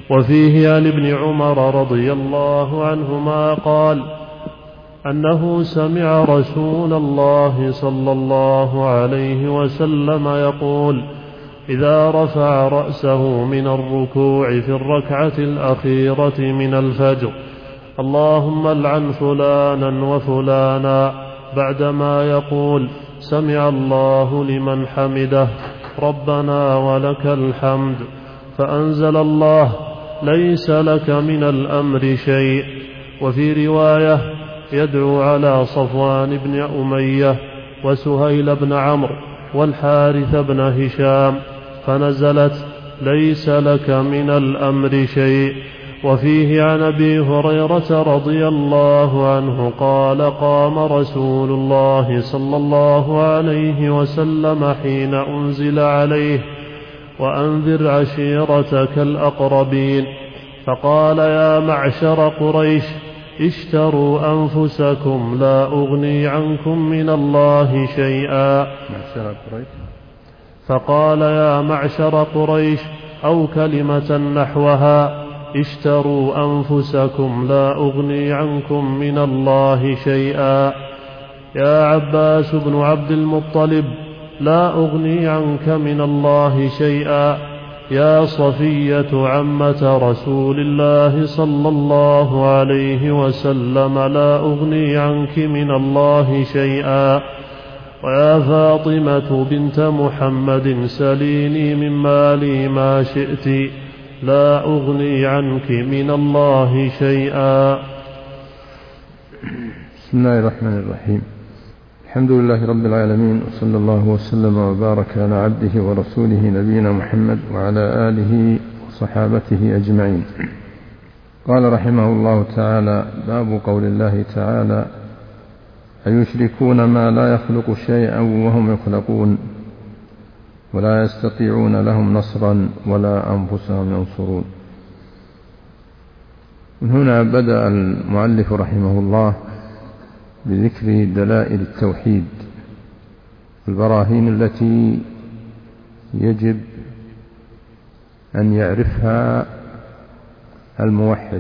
وفيه عن ابن عمر رضي الله عنهما قال أنه سمع رسول الله صلى الله عليه وسلم يقول إذا رفع رأسه من الركوع في الركعة الأخيرة من الفجر اللهم العن فلانا وفلانا بعدما يقول سمع الله لمن حمده ربنا ولك الحمد فأنزل الله ليس لك من الأمر شيء. وفي رواية يدعو على صفوان بن أمية وسهيل بن عمرو والحارث بن هشام فنزلت ليس لك من الأمر شيء. وفيه عن أبي هريرة رضي الله عنه قال قام رسول الله صلى الله عليه وسلم حين أنزل عليه وأنذر عشيرتك الأقربين فقال يا معشر قريش اشتروا أنفسكم لا أغني عنكم من الله شيئا. فقال يا معشر قريش أو كلمة نحوها اشتروا أنفسكم لا أغني عنكم من الله شيئا. يا عباس بن عبد المطلب لا أغني عنك من الله شيئا. يا صفية عمة رسول الله صلى الله عليه وسلم لا أغني عنك من الله شيئا. ويا فاطمة بنت محمد سليني من مالي ما شئت لا أغني عنك من الله شيئا. بسم الله الرحمن الرحيم. الحمد لله رب العالمين وصلى الله وسلم وبارك على عبده ورسوله نبينا محمد وعلى آله وصحابته أجمعين. قال رحمه الله تعالى باب قول الله تعالى أيشركون ما لا يخلق شيئا وهم يخلقون ولا يستطيعون لهم نصرا ولا أنفسهم ينصرون. من هنا بدأ المؤلف رحمه الله بذكر دلائل التوحيد البراهين التي يجب أن يعرفها الموحد،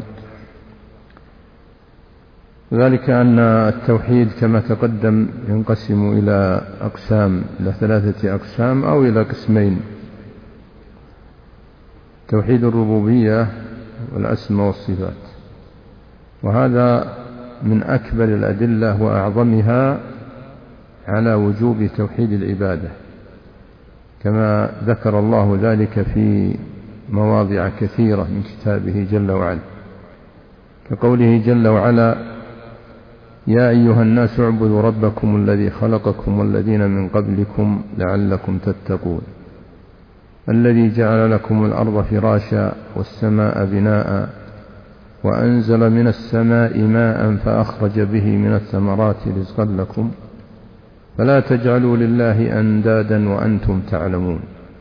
وذلك أن التوحيد كما تقدم ينقسم إلى أقسام، إلى 3 أقسام أو إلى قسمين: توحيد الربوبية والأسماء والصفات، وهذا من أكبر الأدلة وأعظمها على وجوب توحيد العبادة، كما ذكر الله ذلك في مواضع كثيرة من كتابه جل وعلا، كقوله جل وعلا: يا أيها الناس اعبدوا ربكم الذي خلقكم والذين من قبلكم لعلكم تتقون، الذي جعل لكم الأرض فراشا والسماء بناء وأنزل من السماء ماء فأخرج به من الثمرات رزقا لكم فلا تجعلوا لله أندادا وأنتم تعلمون.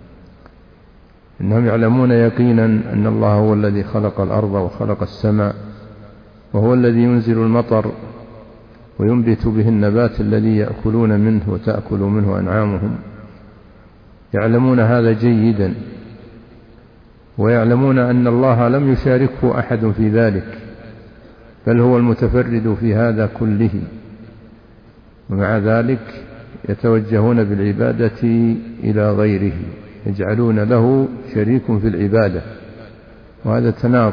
إنهم يعلمون يقينا أن الله هو الذي خلق الأرض وخلق السماء، وهو الذي ينزل المطر وينبت به النبات الذي يأكلون منه وتأكل منه أنعامهم. يعلمون هذا جيدا، ويعلمون أن الله لم يشاركه أحد في ذلك، بل هو المتفرد في هذا كله، ومع ذلك يتوجهون بالعبادة إلى غيره، يجعلون له شريك في العبادة، وهذا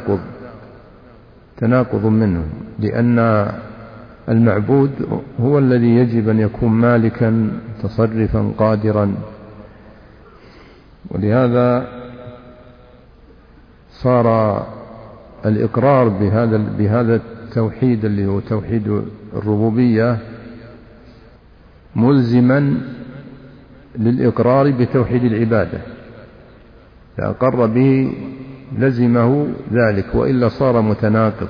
تناقض منهم، لأن المعبود هو الذي يجب أن يكون مالكا متصرفا قادرا. ولهذا صار الإقرار بهذا التوحيد الذي هو توحيد الربوبية ملزما للإقرار بتوحيد العبادة، إذا أقر به لزمه ذلك، وإلا صار متناقض.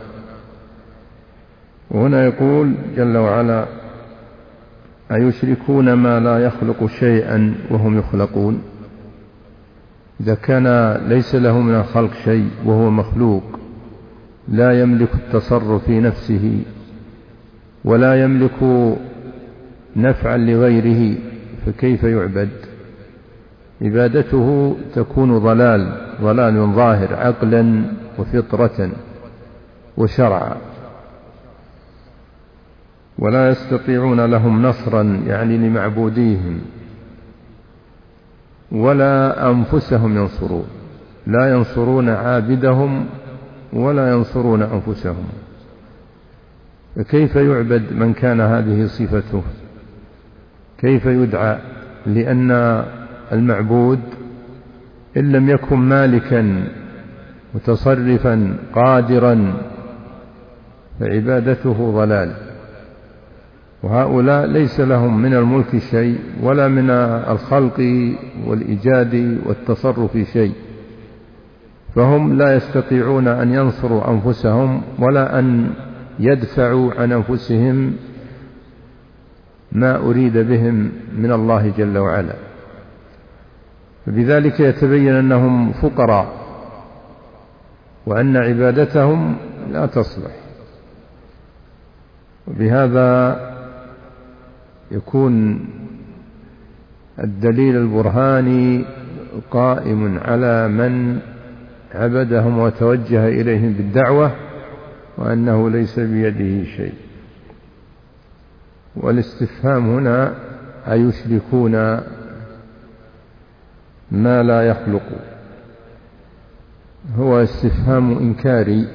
وهنا يقول جل وعلا: أيشركون ما لا يخلق شيئا وهم يخلقون. إذا كان ليس له من الخلق شيء وهو مخلوق لا يملك التصرف في نفسه ولا يملك نفعا لغيره، فكيف يعبد؟ عبادته تكون ضلال ظاهر عقلا وفطرة وشرعا، ولا يستطيعون لهم نصرا يعني لمعبوديهم، ولا أنفسهم ينصرون، لا ينصرون عابدهم ولا ينصرون أنفسهم. فكيف يعبد من كان هذه صفته؟ كيف يدعى؟ لأن المعبود إن لم يكن مالكا متصرفا قادرا فعبادته ضلال، وهؤلاء ليس لهم من الملك شيء ولا من الخلق والإيجاد والتصرف شيء، فهم لا يستطيعون أن ينصروا أنفسهم ولا أن يدفعوا عن أنفسهم ما أريد بهم من الله جل وعلا. فبذلك يتبين أنهم فقراء وأن عبادتهم لا تصلح. وبهذا يكون الدليل البرهاني قائم على من عبدهم وتوجه إليهم بالدعوة وأنه ليس بيده شيء. والاستفهام هنا أيشركون ما لا يخلق، هو استفهام إنكاري،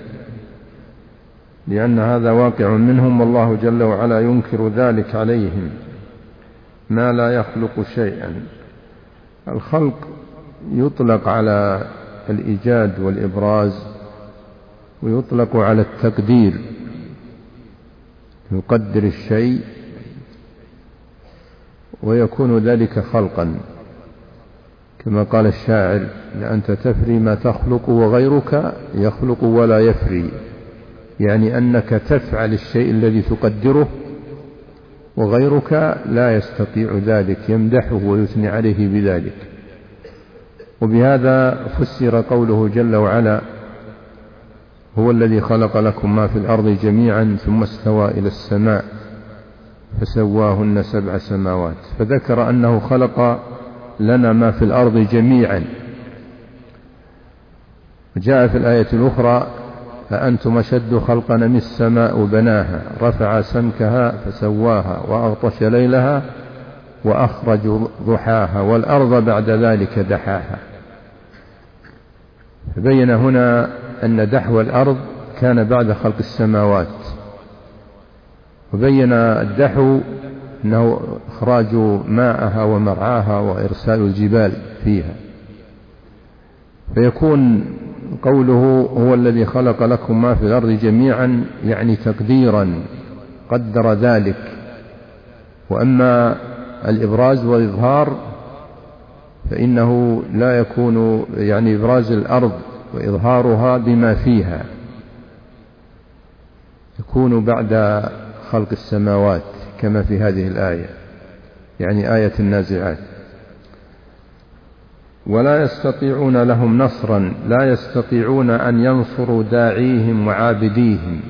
لأن هذا واقع منهم والله جل وعلا ينكر ذلك عليهم، ما لا يخلق شيئا. الخلق يطلق على الإيجاد والإبراز، ويطلق على التقدير، يقدر الشيء ويكون ذلك خلقا، كما قال الشاعر: لأنت تفري ما تخلق وغيرك يخلق ولا يفري، يعني أنك تفعل الشيء الذي تقدره وغيرك لا يستطيع ذلك، يمدحه ويثني عليه بذلك. وبهذا فسر قوله جل وعلا: هو الذي خلق لكم ما في الأرض جميعا ثم استوى إلى السماء فسواهن 7 سماوات، فذكر أنه خلق لنا ما في الأرض جميعا. وجاء في الآية الأخرى: فأنتم أشد خلقا من السماء بناها رفع سمكها فسواها وأغطش ليلها وأخرج ضحاها والأرض بعد ذلك دحاها. فبين هنا أن دحو الأرض كان بعد خلق السماوات، وبين الدحو أنه إخراج ماءها ومرعاها وإرسال الجبال فيها. فيكون قوله هو الذي خلق لكم ما في الأرض جميعا يعني تقديرا، قدر ذلك. وأما الإبراز والإظهار فإنه لا يكون يعني إبراز الأرض وإظهارها بما فيها، يكون بعد خلق السماوات كما في هذه الآية، يعني آية النازعات. ولا يستطيعون لهم نصرا، لا يستطيعون أن ينصروا داعيهم وعابديهم،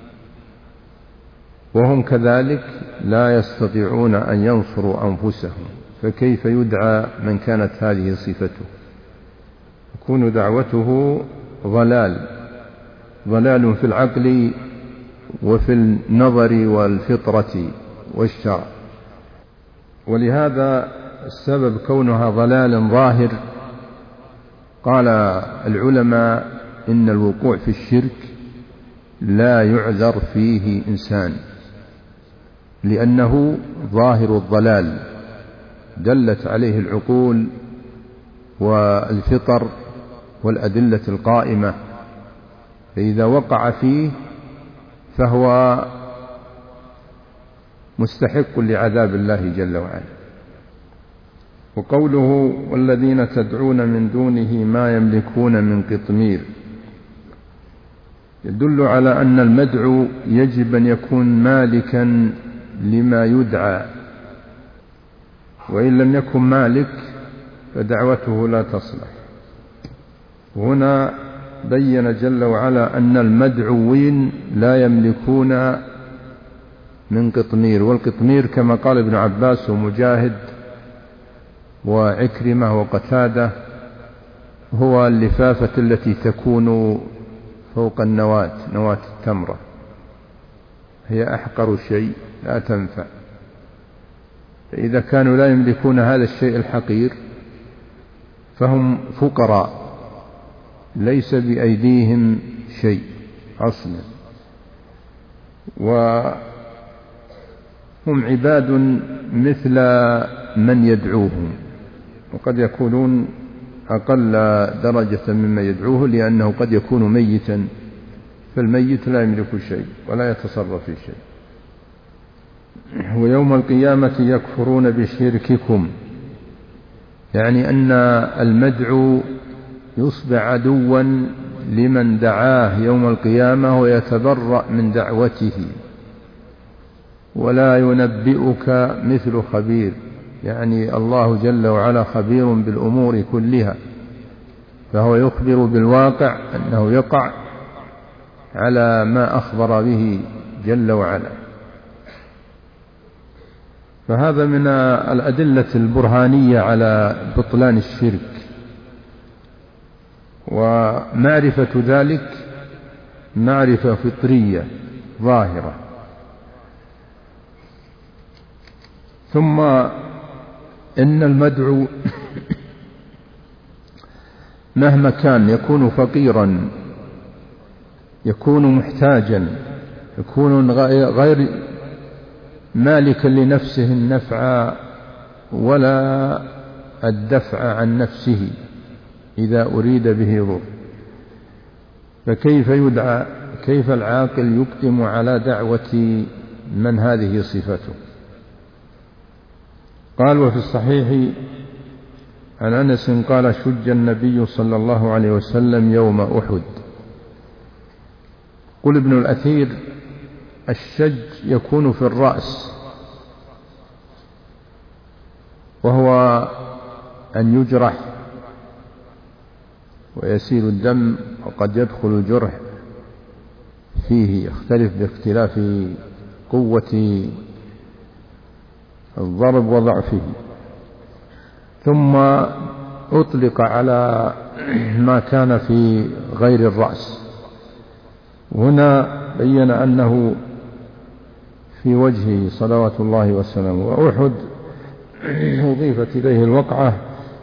وهم كذلك لا يستطيعون أن ينصروا أنفسهم، فكيف يدعى من كانت هذه صفته؟ يكون دعوته ضلال في العقل وفي النظر والفطرة والشرع. ولهذا السبب كونها ضلال ظاهر، قال العلماء إن الوقوع في الشرك لا يعذر فيه إنسان، لأنه ظاهر الضلال دلت عليه العقول والفطر والأدلة القائمة، فإذا وقع فيه فهو مستحق لعذاب الله جل وعلا. وقوله والذين تدعون من دونه ما يملكون من قطمير يدل على أن المدعو يجب أن يكون مالكا لما يدعى، وإن لم يكن مالك فدعوته لا تصلح. هنا بين جل وعلا أن المدعوين لا يملكون من قطمير، والقطمير كما قال ابن عباس ومجاهد وعكرمة وقتادة هو اللفافة التي تكون فوق نواة التمرة، هي أحقر شيء لا تنفع. فإذا كانوا لا يملكون هذا الشيء الحقير فهم فقراء ليس بأيديهم شيء أصلا، وهم عباد مثل من يدعوهم، وقد يكونون أقل درجة مما يدعوه، لأنه قد يكون ميتا، فالميت لا يملك شيء ولا يتصرف في شيء. ويوم القيامة يكفرون بشرككم، يعني أن المدعو يصبح عدوا لمن دعاه يوم القيامة ويتبرأ من دعوته، ولا ينبئك مثل خبير، يعني الله جل وعلا خبير بالأمور كلها، فهو يخبر بالواقع أنه يقع على ما أخبر به جل وعلا. فهذا من الأدلة البرهانية على بطلان الشرك، ومعرفة ذلك معرفة فطرية ظاهرة. ثم إن المدعو مهما كان يكون فقيرا، يكون محتاجا، يكون غير مالكا لنفسه النفع ولا الدفع عن نفسه إذا أريد به ضر، فكيف يدعى؟ كيف العاقل يقدم على دعوة من هذه صفته؟ قال: وفي الصحيح عن أنس قال: شج النبي صلى الله عليه وسلم يوم أحد. قل ابن الأثير: الشج يكون في الرأس، وهو أن يجرح ويسيل الدم، وقد يدخل الجرح فيه، يختلف باختلاف قوة الضرب وضعفه. ثم أطلق على ما كان في غير الرأس. هنا بين أنه في وجهه صلوات الله وسلامه. وأحد أضيفت إليه الوقعة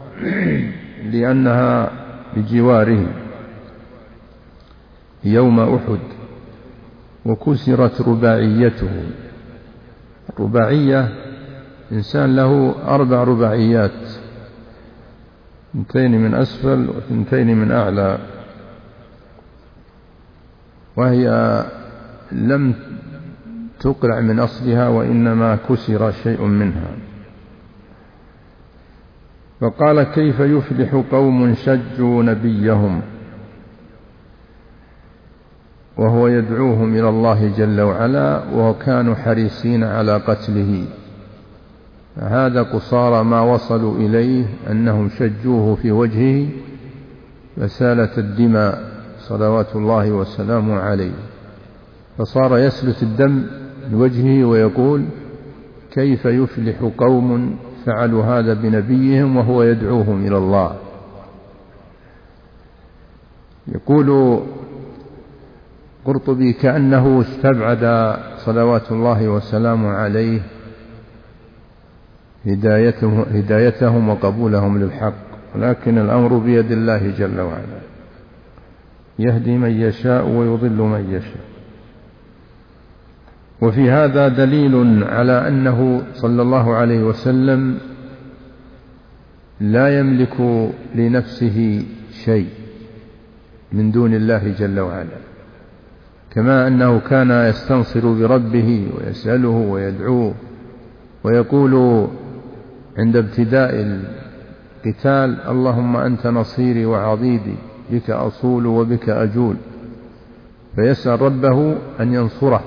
لأنها بجواره يوم أحد، وكسرت رباعيته. الرباعية إنسان له 4 رباعيات، 2 من أسفل و2 من أعلى، وهي لم تقلع من أصلها، وإنما كسر شيء منها. فقال: كيف يفلح قوم شجوا نبيهم وهو يدعوهم إلى الله جل وعلا وكانوا حريصين على قتله. هذا قصارى ما وصلوا إليه، أنهم شجوه في وجهه فسالت الدماء صلوات الله وسلامه عليه، فصار يسلت الدم من وجهه ويقول: كيف يفلح قوم فعلوا هذا بنبيهم وهو يدعوهم إلى الله. يقول قرطبي: كأنه استبعد صلوات الله وسلامه عليه هدايتهم وقبولهم للحق، ولكن الأمر بيد الله جل وعلا، يهدي من يشاء ويضل من يشاء. وفي هذا دليل على أنه صلى الله عليه وسلم لا يملك لنفسه شيء من دون الله جل وعلا، كما أنه كان يستنصر بربه ويسأله ويدعوه ويقول عند ابتداء القتال: اللهم أنت نصيري وعضيدي، بك أصول وبك أجول، فيسأل ربه أن ينصره.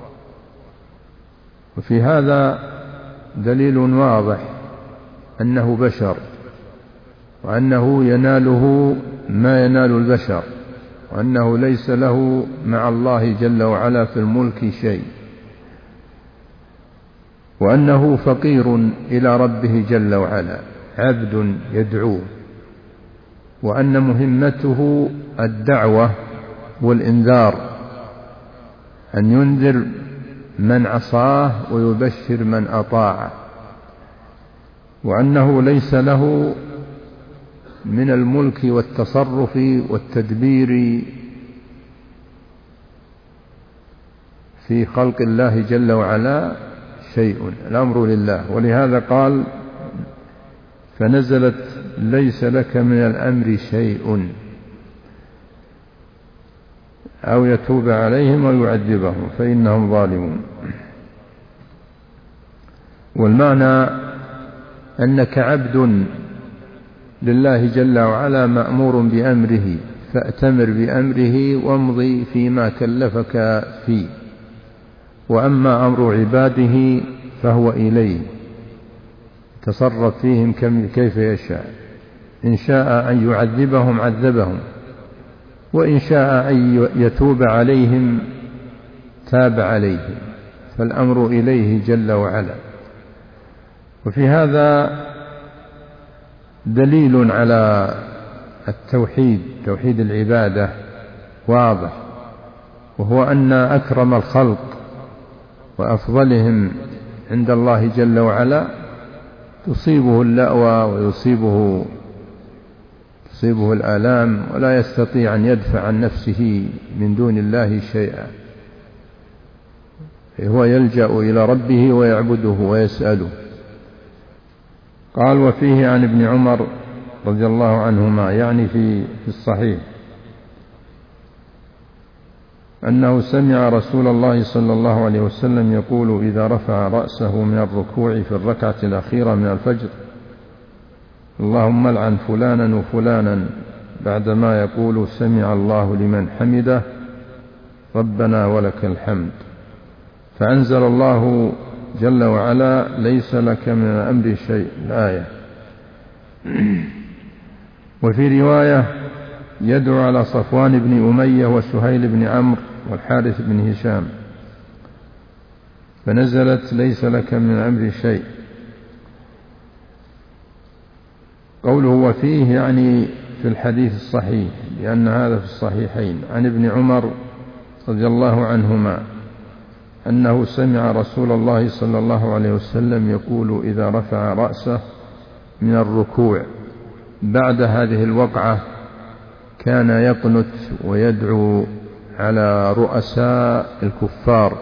وفي هذا دليل واضح أنه بشر، وأنه يناله ما ينال البشر، وأنه ليس له مع الله جل وعلا في الملك شيء، وأنه فقير إلى ربه جل وعلا، عبد يدعوه، وأن مهمته الدعوة والإنذار، أن ينذر من عصاه ويبشر من أطاعه، وأنه ليس له من الملك والتصرف والتدبير في خلق الله جل وعلا شيء، الأمر لله. ولهذا قال: فنزلت ليس لك من الأمر شيء، أو يتوب عليهم ويعذبهم فإنهم ظالمون. والمعنى أنك عبد لله جل وعلا مأمور بأمره، فأتمر بأمره وامضي فيما كلفك فيه. وأما أمر عباده فهو إليه، تصرف فيهم كيف يشاء، إن شاء أن يعذبهم عذبهم، وإن شاء أن يتوب عليهم تاب عليهم، فالأمر إليه جل وعلا. وفي هذا دليل على التوحيد، توحيد العبادة واضح، وهو أن أكرم الخلق وأفضلهم عند الله جل وعلا تصيبه اللأوى وتصيبه الآلام، ولا يستطيع أن يدفع عن نفسه من دون الله شيئا، هو يلجأ إلى ربه ويعبده ويسأله. قال: وفيه عن ابن عمر رضي الله عنهما، يعني في الصحيح، أنه سمع رسول الله صلى الله عليه وسلم يقول إذا رفع رأسه من الركوع في الركعة الأخيرة من الفجر: اللهم العن فلانا وفلانا، بعدما يقول سمع الله لمن حمده ربنا ولك الحمد. فأنزل الله جل وعلا: ليس لك من الأمر شيء، الآية. وفي رواية: يدعو على صفوان بن أمية وسهيل بن عمرو والحارث بن هشام، فنزلت: ليس لك من الأمر شيء. قوله وفيه يعني في الحديث الصحيح، لأن هذا في الصحيحين، عن ابن عمر رضي الله عنهما أنه سمع رسول الله صلى الله عليه وسلم يقول إذا رفع رأسه من الركوع بعد هذه الوقعة كان يقنت ويدعو على رؤساء الكفار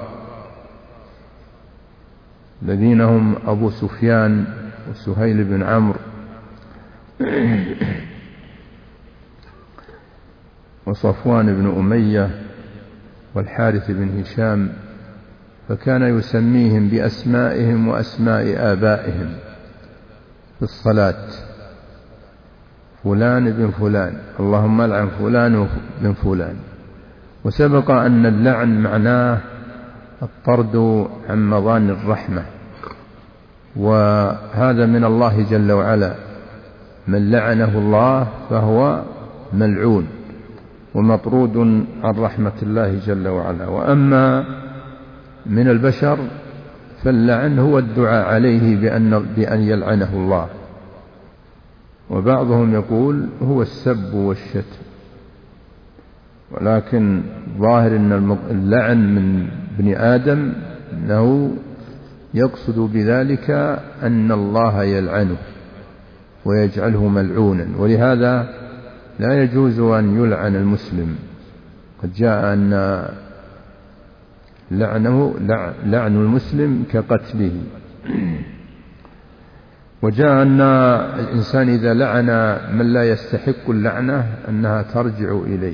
الذين هم أبو سفيان وسهيل بن عمرو وصفوان بن أمية والحارث بن هشام، فكان يسميهم بأسمائهم وأسماء آبائهم في الصلاة: فلان بن فلان، اللهم العن فلان بن فلان. وسبق أن اللعن معناه الطرد عن مظان الرحمة، وهذا من الله جل وعلا، من لعنه الله فهو ملعون ومطرود عن رحمة الله جل وعلا. وأما من البشر فاللعن هو الدعاء عليه بأن يلعنه الله، وبعضهم يقول هو السب والشتم، ولكن ظاهر أن اللعن من ابن آدم أنه يقصد بذلك أن الله يلعنه ويجعله ملعونا، ولهذا لا يجوز أن يلعن المسلم. قد جاء أن لعن المسلم كقتله، وجاء أن الإنسان إذا لعن من لا يستحق اللعنة أنها ترجع إليه.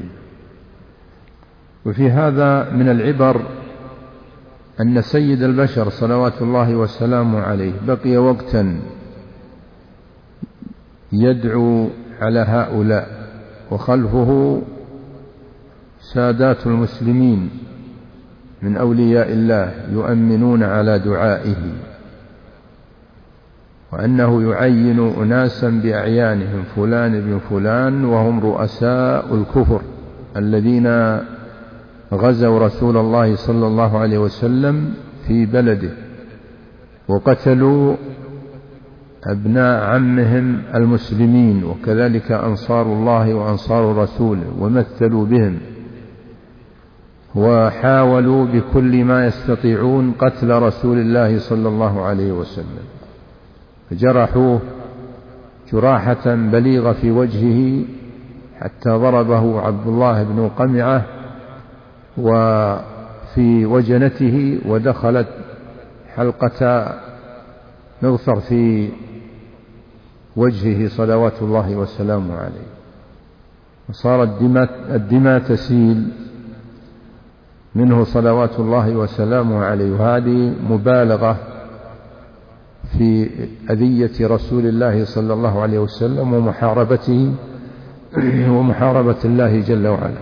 وفي هذا من العبر أن سيد البشر صلوات الله وسلامه عليه بقي وقتا يدعو على هؤلاء، وخلفه سادات المسلمين من أولياء الله يؤمنون على دعائه، وأنه يعين أناسا بأعيانهم فلان بن فلان، وهم رؤساء الكفر الذين غزوا رسول الله صلى الله عليه وسلم في بلده وقتلوا أبناء عمهم المسلمين، وكذلك أنصار الله وأنصار رسوله، ومثلوا بهم وحاولوا بكل ما يستطيعون قتل رسول الله صلى الله عليه وسلم، جرحوه جراحة بليغة في وجهه حتى ضربه عبد الله بن قمعة وفي وجنته، ودخلت حلقة مغفر في وجهه صلوات الله وسلامه عليه، وصارت الدماء تسيل منه صلوات الله وسلامه عليه. وهذه مبالغة في أذية رسول الله صلى الله عليه وسلم ومحاربته ومحاربة الله جل وعلا.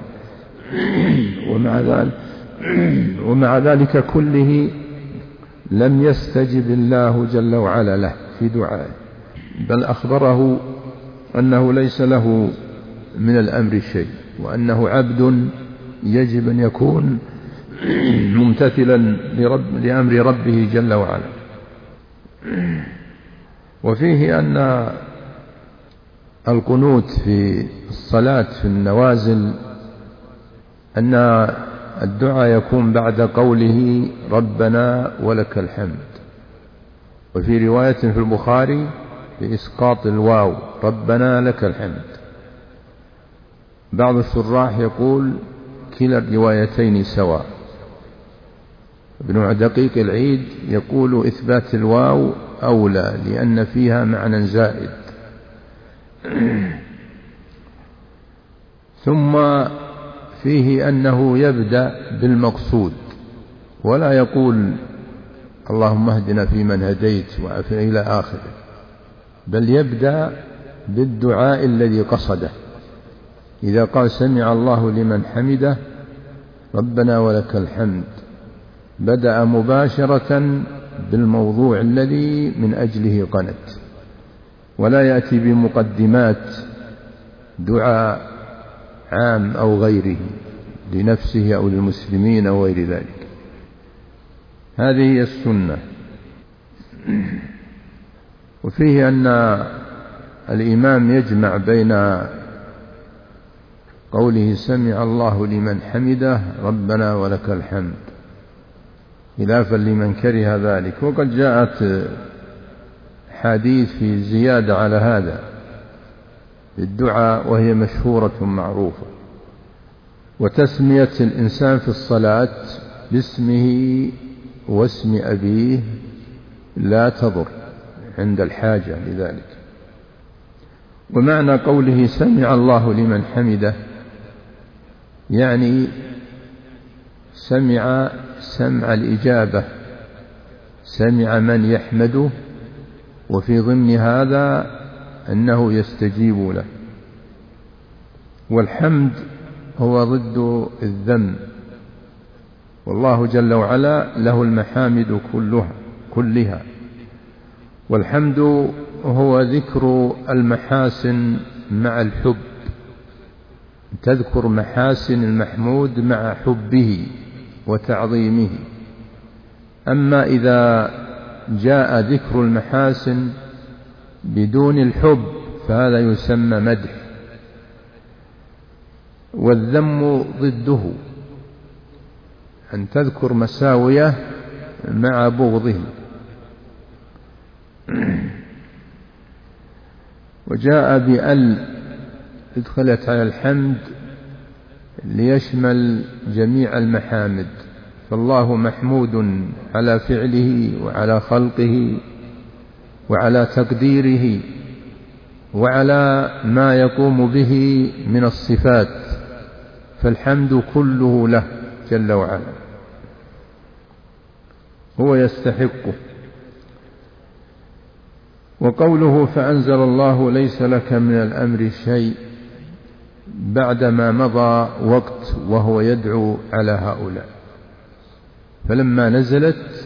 ومع ذلك كله لم يستجب الله جل وعلا له في دعائه، بل أخبره أنه ليس له من الأمر شيء، وأنه عبد يجب أن يكون ممتثلا لأمر ربه جل وعلا. وفيه أن القنوت في الصلاة في النوازل أن الدعاء يكون بعد قوله ربنا ولك الحمد، وفي رواية في البخاري بإسقاط الواو ربنا لك الحمد. بعض الشراح يقول كلا الروايتين سواء. ابن دقيق العيد يقول إثبات الواو أولى لأن فيها معنى زائد. ثم فيه أنه يبدأ بالمقصود ولا يقول اللهم اهدنا فيمن هديت وعافنا إلى آخره، بل يبدأ بالدعاء الذي قصده. إذا قال سمع الله لمن حمده ربنا ولك الحمد، بدأ مباشرة بالموضوع الذي من أجله قنت، ولا يأتي بمقدمات دعاء عام أو غيره لنفسه أو للمسلمين أو غير ذلك. هذه هي السنة. وفيه أن الإمام يجمع بين قوله سمع الله لمن حمده ربنا ولك الحمد خلافا لمن كره ذلك، وقد جاءت حديث في زيادة على هذا الدعاء وهي مشهورة معروفة. وتسمية الإنسان في الصلاة باسمه واسم أبيه لا تضر عند الحاجة لذلك. ومعنى قوله سمع الله لمن حمده يعني سمع سمع الإجابة، سمع من يحمده، وفي ضمن هذا أنه يستجيب له. والحمد هو ضد الذم، والله جل وعلا له المحامد كلها. والحمد هو ذكر المحاسن مع الحب، تذكر محاسن المحمود مع حبه وتعظيمه. أما إذا جاء ذكر المحاسن بدون الحب فهذا يسمى مدح، والذم ضده أن تذكر مساويه مع بغضه. وجاء بأل ادخلت على الحمد ليشمل جميع المحامد، فالله محمود على فعله وعلى خلقه وعلى تقديره وعلى ما يقوم به من الصفات، فالحمد كله له جل وعلا، هو يستحقه. وقوله فأنزل الله ليس لك من الأمر شيء بعدما مضى وقت وهو يدعو على هؤلاء، فلما نزلت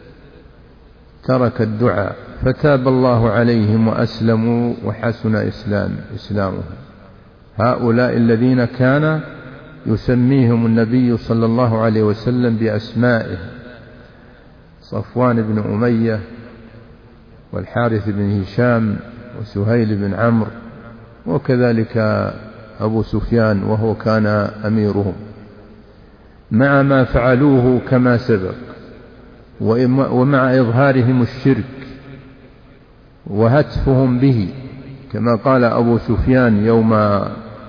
ترك الدعاء فتاب الله عليهم وأسلموا وحسن إسلامهم. هؤلاء الذين كان يسميهم النبي صلى الله عليه وسلم بأسمائه، صفوان بن أمية والحارث بن هشام وسهيل بن عمرو، وكذلك أبو سفيان وهو كان أميرهم. مع ما فعلوه كما سبق، ومع إظهارهم الشرك وهتفهم به، كما قال أبو سفيان يوم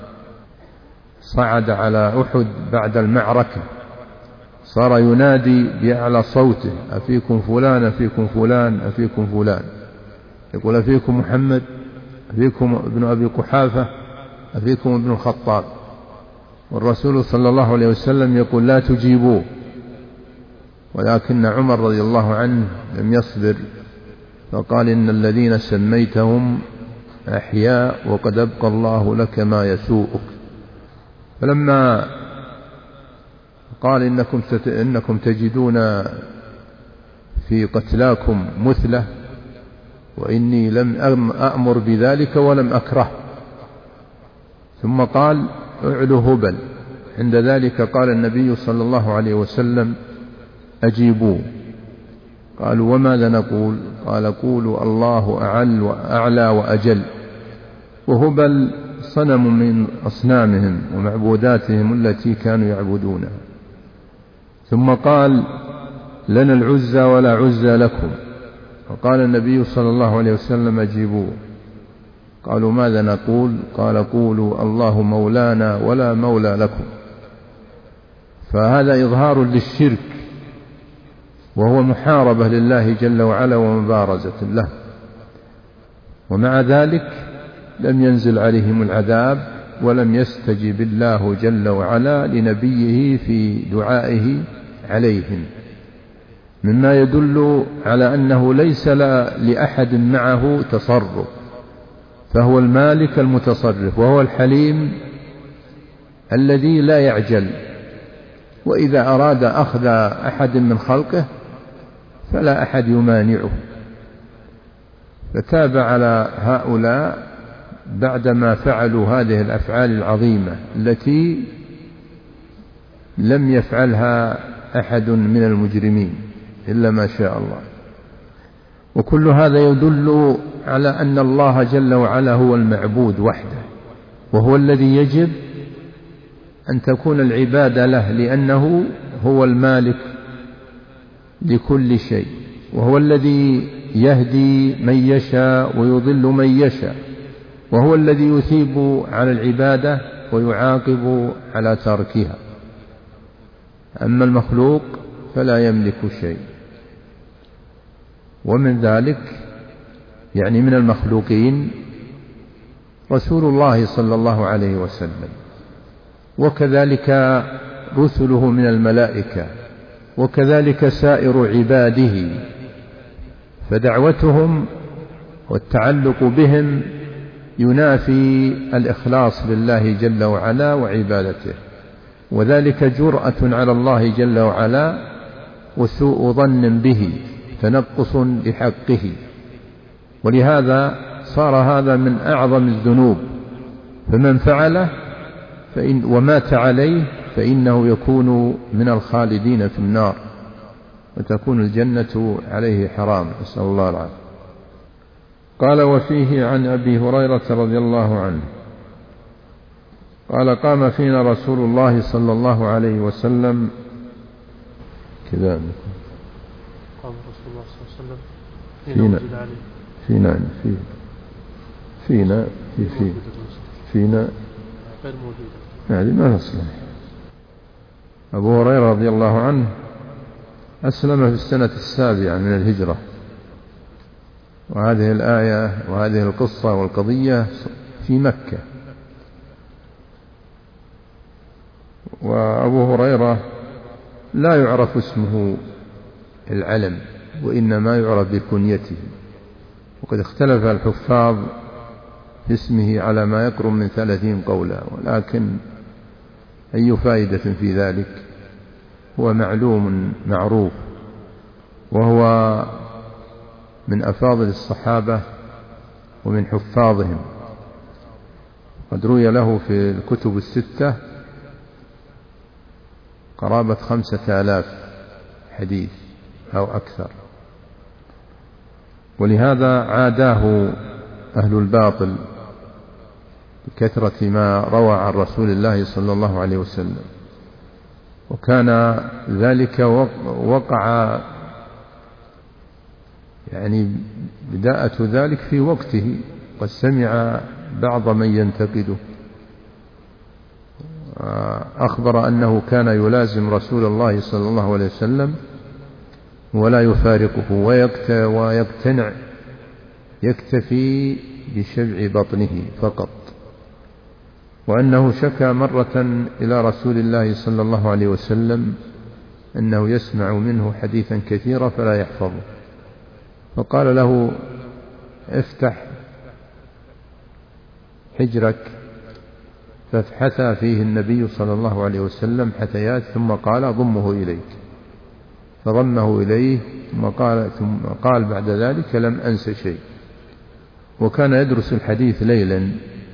صعد على أحد بعد المعركة، صار ينادي بأعلى صوته: أفيكم فلان أفيكم فلان أفيكم فلان، يقول: أفيكم محمد، أفيكم ابن أبي قحافة، أفيكم ابن الخطاب. والرسول صلى الله عليه وسلم يقول: لا تجيبوه. ولكن عمر رضي الله عنه لم يصبر، فقال: إن الذين سميتهم أحياء وقد أبقى الله لك ما يسوءك. فلما قال: إنكم تجدون في قتلاكم مثلة، وإني لم أأمر بذلك ولم أكره. ثم قال: اعلوا هبل. عند ذلك قال النبي صلى الله عليه وسلم: أجيبوه. قالوا: وماذا نقول؟ قال: قولوا الله أعلى وأجل. وهبل صنم من أصنامهم ومعبوداتهم التي كانوا يعبدونها. ثم قال: لنا العزى ولا عزى لكم. وقال النبي صلى الله عليه وسلم: أجيبوه. قالوا: ماذا نقول؟ قال: قولوا الله مولانا ولا مولى لكم. فهذا إظهار للشرك، وهو محاربة لله جل وعلا ومبارزة له. ومع ذلك لم ينزل عليهم العذاب، ولم يستجب الله جل وعلا لنبيه في دعائه عليهم، مما يدل على أنه ليس لأحد معه تصرف، فهو المالك المتصرف، وهو الحليم الذي لا يعجل، وإذا أراد أخذ أحد من خلقه فلا أحد يمانعه. فتاب على هؤلاء بعدما فعلوا هذه الأفعال العظيمة التي لم يفعلها أحد من المجرمين إلا ما شاء الله. وكل هذا يدل على أن الله جل وعلا هو المعبود وحده، وهو الذي يجب أن تكون العبادة له، لأنه هو المالك لكل شيء، وهو الذي يهدي من يشاء ويضل من يشاء، وهو الذي يثيب على العبادة ويعاقب على تركها. أما المخلوق فلا يملك شيء. ومن ذلك يعني من المخلوقين رسول الله صلى الله عليه وسلم، وكذلك رسله من الملائكة، وكذلك سائر عباده، فدعوتهم والتعلق بهم ينافي الإخلاص لله جل وعلا وعبادته، وذلك جرأة على الله جل وعلا وسوء ظن به، تنقص لحقه. ولهذا صار هذا من أعظم الذنوب، فمن فعله ومات عليه فإنه يكون من الخالدين في النار، وتكون الجنة عليه حرام، نسأل الله العافية. قال: وفيه عن أبي هريرة رضي الله عنه قال: قام فينا رسول الله صلى الله عليه وسلم كذا. قام رسول الله صلى الله عليه وسلم فينا غير موجودة، هذه ما تصلح. أبو هريرة رضي الله عنه أسلم في السنة 7 من الهجرة، وهذه الآية وهذه القصة والقضية في مكة. وأبو هريرة لا يعرف اسمه العلم، وإنما يعرف بكنيته، وقد اختلف الحفاظ في اسمه على ما يقرب من 30 قولا، ولكن أي فائدة في ذلك؟ هو معلوم معروف، وهو من أفاضل الصحابة ومن حفاظهم، قد روي له في الكتب الستة قرابة 5000 حديث أو أكثر. ولهذا عاداه أهل الباطل بكثرة ما روى عن رسول الله صلى الله عليه وسلم، وكان ذلك وقع يعني بداءة ذلك في وقته، قد سمع بعض من ينتقده، أخبر أنه كان يلازم رسول الله صلى الله عليه وسلم ولا يفارقه ويقتنع يكتفي بشبع بطنه فقط، وأنه شكى مرة إلى رسول الله صلى الله عليه وسلم أنه يسمع منه حديثا كثيرا فلا يحفظه، فقال له افتح حجرك، فحثى فيه النبي صلى الله عليه وسلم حثيات، ثم قال ضمه إليك، فضمه إليه، ثم قال بعد ذلك لم أنس شيء. وكان يدرس الحديث ليلا،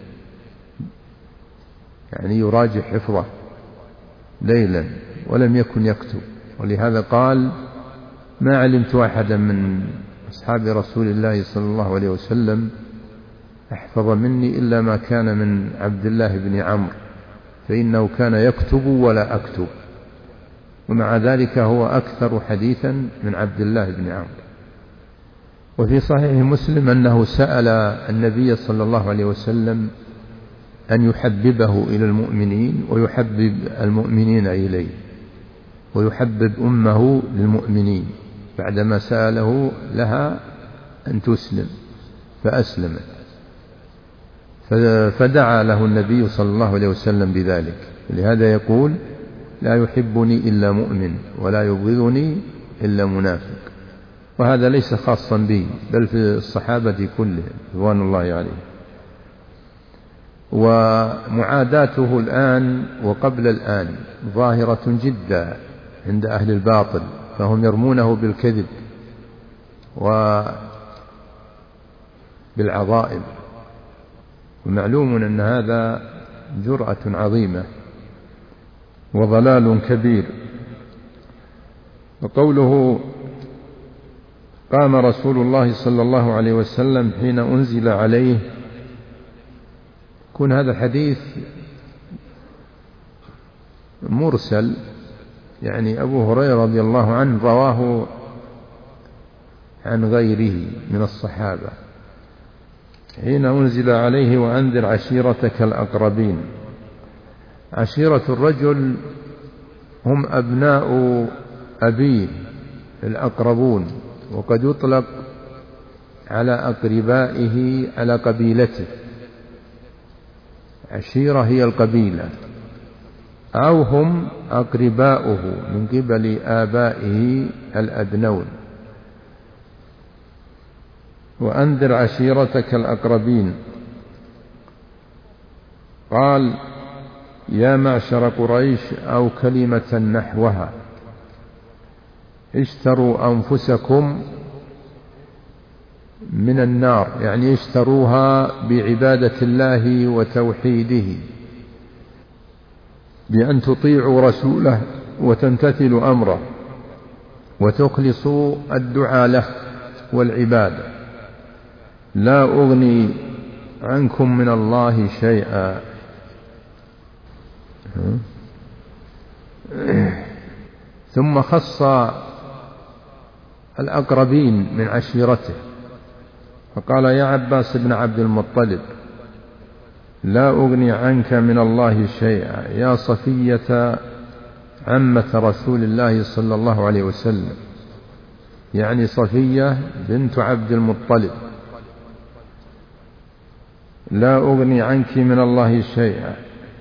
يعني يراجع حفظه ليلا، ولم يكن يكتب، ولهذا قال ما علمت أحدا من أصحاب رسول الله صلى الله عليه وسلم أحفظ مني إلا ما كان من عبد الله بن عمرو، فإنه كان يكتب ولا أكتب، ومع ذلك هو أكثر حديثا من عبد الله بن عمرو. وفي صحيح مسلم أنه سأل النبي صلى الله عليه وسلم أن يحببه إلى المؤمنين ويحبب المؤمنين إليه، ويحبب أمه للمؤمنين، بعدما سأله لها أن تسلم فأسلمت، فدعا له النبي صلى الله عليه وسلم بذلك. لهذا يقول لا يحبني إلا مؤمن ولا يبغضني إلا منافق، وهذا ليس خاصا به بل في الصحابة كلهم رضوان الله عليهم. ومعاداته الآن وقبل الآن ظاهرة جدا عند أهل الباطل، فهم يرمونه بالكذب وبالعظائم، ومعلوم أن هذا جرأة عظيمة وضلال كبير. وقوله قام رسول الله صلى الله عليه وسلم حين أنزل عليه، يكون هذا الحديث مرسل، يعني أبو هريرة رضي الله عنه رواه عن غيره من الصحابة، حين أنزل عليه وأنذر عشيرتك الأقربين. عشيرة الرجل هم أبناء أبيه الأقربون، وقد يطلق على أقربائه على قبيلته، عشيرة هي القبيلة، أو هم أقرباؤه من قبل آبائه الأدنون. وأنذر عشيرتك الأقربين، قال يا معشر قريش أو كلمة نحوها، اشتروا أنفسكم من النار، يعني اشتروها بعبادة الله وتوحيده، بأن تطيعوا رسوله وتمتثلوا أمره وتخلصوا الدعاء له والعبادة. لا أغني عنكم من الله شيئا. ثم خص الأقربين من عشيرته، فقال يا عباس بن عبد المطلب لا أغني عنك من الله شيئا، يا صفية عمة رسول الله صلى الله عليه وسلم، يعني صفية بنت عبد المطلب، لا أغني عنك من الله شيئا.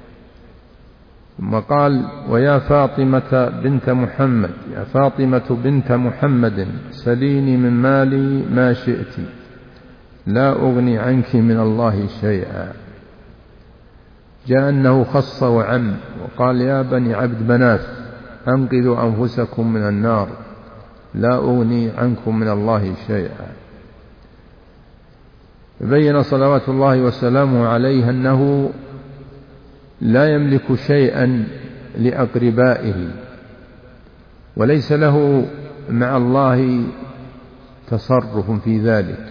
ثم قال ويا فاطمة بنت محمد، يا فاطمة بنت محمد سليني من مالي ما شئت، لا أغني عنك من الله شيئا. جاء أنه خص وعم وقال يا بني عبد مناف أنقذوا أنفسكم من النار، لا أغني عنكم من الله شيئا. بين صلوات الله وسلامه عليه أنه لا يملك شيئا لأقربائه، وليس له مع الله تصرف في ذلك،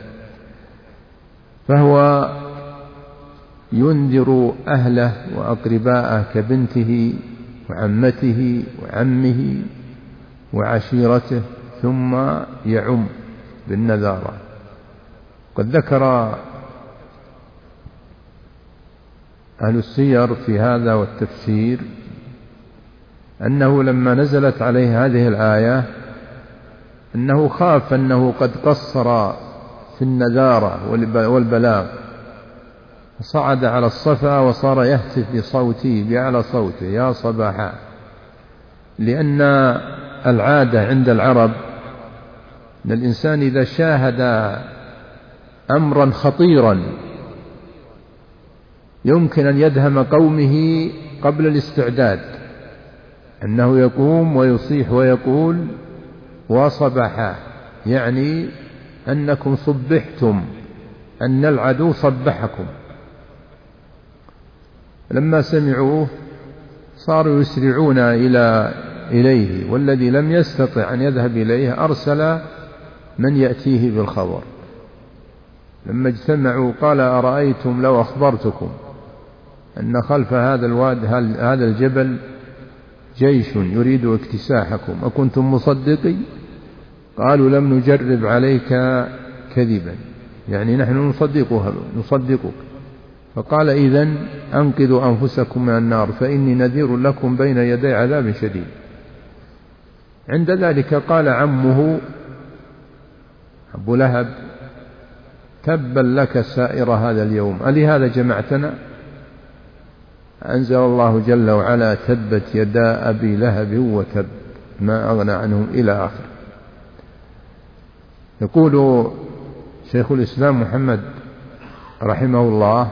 فهو ينذر أهله وأقرباءه كبنته وعمته وعمه وعشيرته، ثم يعم بالنذارة. قد ذكر أهل السير في هذا والتفسير أنه لما نزلت عليه هذه الآية أنه خاف أنه قد قصر في النذارة والبلاغ، فصعد على الصفا وصار يهتف بصوته بأعلى صوته: يا صباحا. لأن العادة عند العرب أن الإنسان إذا شاهد أمرا خطيرا يمكن أن يدهم قومه قبل الاستعداد، أنه يقوم ويصيح ويقول: وصبحا، يعني أنكم صبحتم، أن العدو صبحكم. لما سمعوه صاروا يسرعون إليه، والذي لم يستطع أن يذهب إليه أرسل من يأتيه بالخبر. لما اجتمعوا قال: أرأيتم لو أخبرتكم أن خلف هذا الواد هذا الجبل جيش يريد اكتساحكم أكنتم مصدقي؟ قالوا: لم نجرب عليك كذبا، يعني نحن نصدقك. فقال: إذن أنقذوا أنفسكم من النار فإني نذير لكم بين يدي عذاب شديد. عند ذلك قال عمه أبو لهب: تبا لك سائر هذا اليوم، ألهذا جمعتنا؟ أنزل الله جل وعلا: تبت يدا أبي لهب وتب ما أغنى عنهم، إلى آخر. يقول شيخ الإسلام محمد رحمه الله: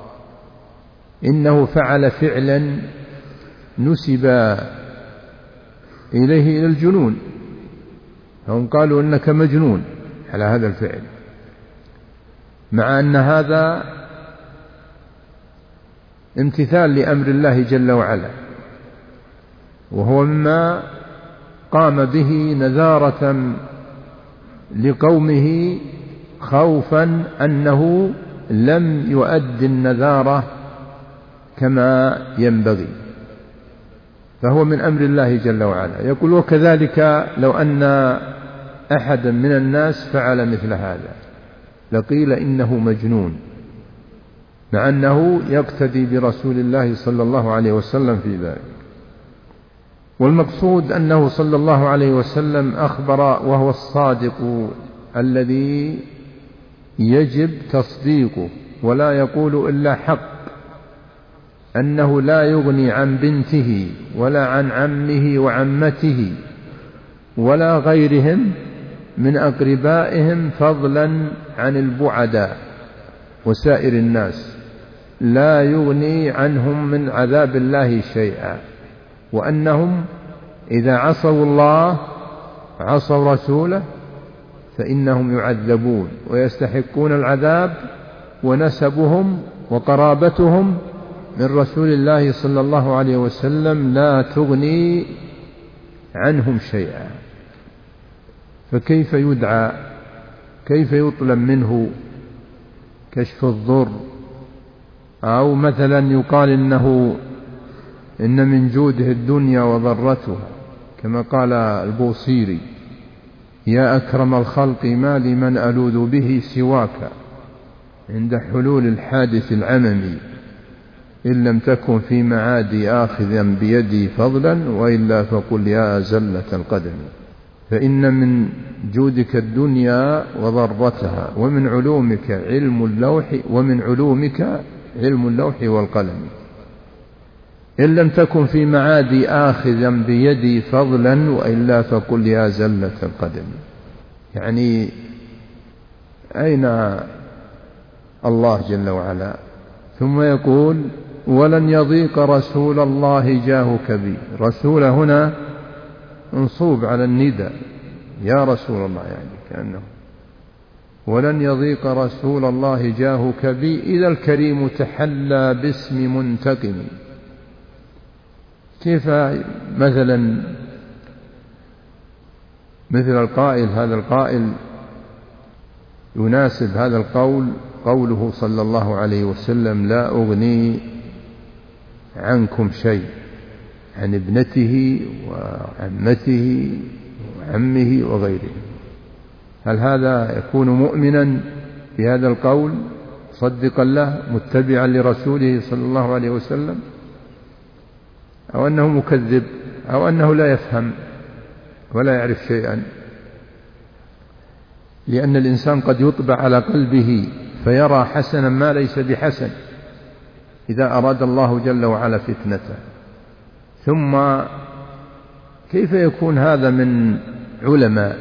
إنه فعل فعلا نسب إليه إلى الجنون، هم قالوا إنك مجنون على هذا الفعل، مع أن هذا امتثال لأمر الله جل وعلا، وهو مما قام به نذارة لقومه خوفا أنه لم يؤد النذارة كما ينبغي، فهو من أمر الله جل وعلا. يقول: وكذلك لو أن أحدا من الناس فعل مثل هذا لقيل إنه مجنون، مع أنه يقتدي برسول الله صلى الله عليه وسلم في ذلك. والمقصود أنه صلى الله عليه وسلم أخبر وهو الصادق الذي يجب تصديقه ولا يقول إلا حق، أنه لا يغني عن بنته ولا عن عمه وعمته ولا غيرهم من أقربائهم فضلا عن البعداء وسائر الناس، لا يغني عنهم من عذاب الله شيئا، وأنهم إذا عصوا الله عصوا رسوله فإنهم يعذبون ويستحقون العذاب، ونسبهم وقرابتهم من رسول الله صلى الله عليه وسلم لا تغني عنهم شيئا. فكيف يدعى، كيف يطلب منه كشف الضر، أو مثلا يقال إن من جوده الدنيا وضرتها، كما قال البوصيري: يا أكرم الخلق ما لمن ألوذ به سواك عند حلول الحادث العممي، إن لم تكن في معادي آخذا بيدي فضلا وإلا فقل يا زلة القدم. فإن من جودك الدنيا وضرتها، ومن علومك علم اللوح والقلم، إن لم تكن في معادي آخذا بيدي فضلا وإلا فقل يا زلة القدم. يعني أين الله جل وعلا؟ ثم يقول: ولن يضيق رسول الله جاهك بي. رسول هنا منصوب على النداء، يا رسول الله، يعني كأنه ولن يضيق رسول الله جاهك بي إذا الكريم تحلى باسم منتقم. كيف مثلا مثل القائل، هذا القائل يناسب هذا القول قوله صلى الله عليه وسلم: لا أغني عنكم شيء، عن ابنته وعمته وعمه وغيره. هل هذا يكون مؤمنا بهذا القول مصدقا له متبعا لرسوله صلى الله عليه وسلم، أو أنه مكذب، أو أنه لا يفهم ولا يعرف شيئا؟ لأن الإنسان قد يطبع على قلبه فيرى حسنا ما ليس بحسن إذا أراد الله جل وعلا فتنته. ثم كيف يكون هذا من علماء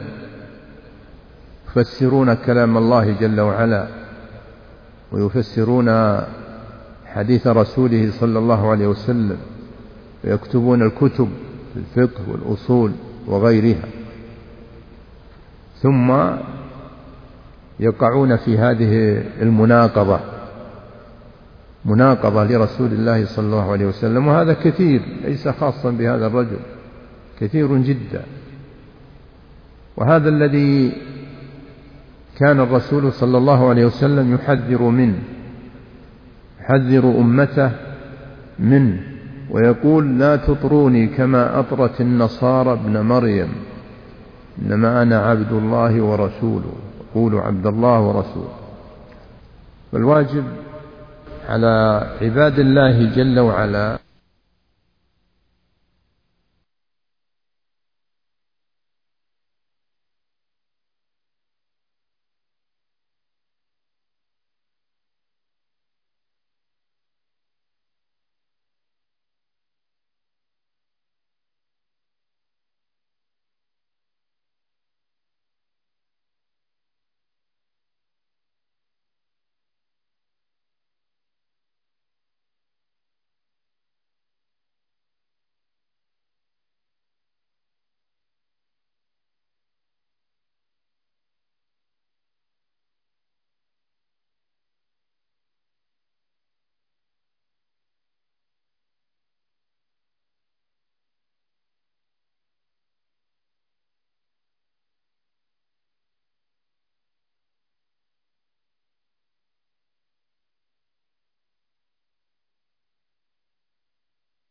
يفسرون كلام الله جل وعلا ويفسرون حديث رسوله صلى الله عليه وسلم ويكتبون الكتب في الفقه والأصول وغيرها، ثم يقعون في هذه المناقضة، مناقضة لرسول الله صلى الله عليه وسلم؟ وهذا كثير، ليس خاصا بهذا الرجل، كثير جدا. وهذا الذي كان الرسول صلى الله عليه وسلم يحذر منه، يحذر أمته منه، ويقول: لا تطروني كما أطرت النصارى ابن مريم، إنما أنا عبد الله ورسوله، قولوا عبد الله ورسوله. فالواجب على عباد الله جل وعلا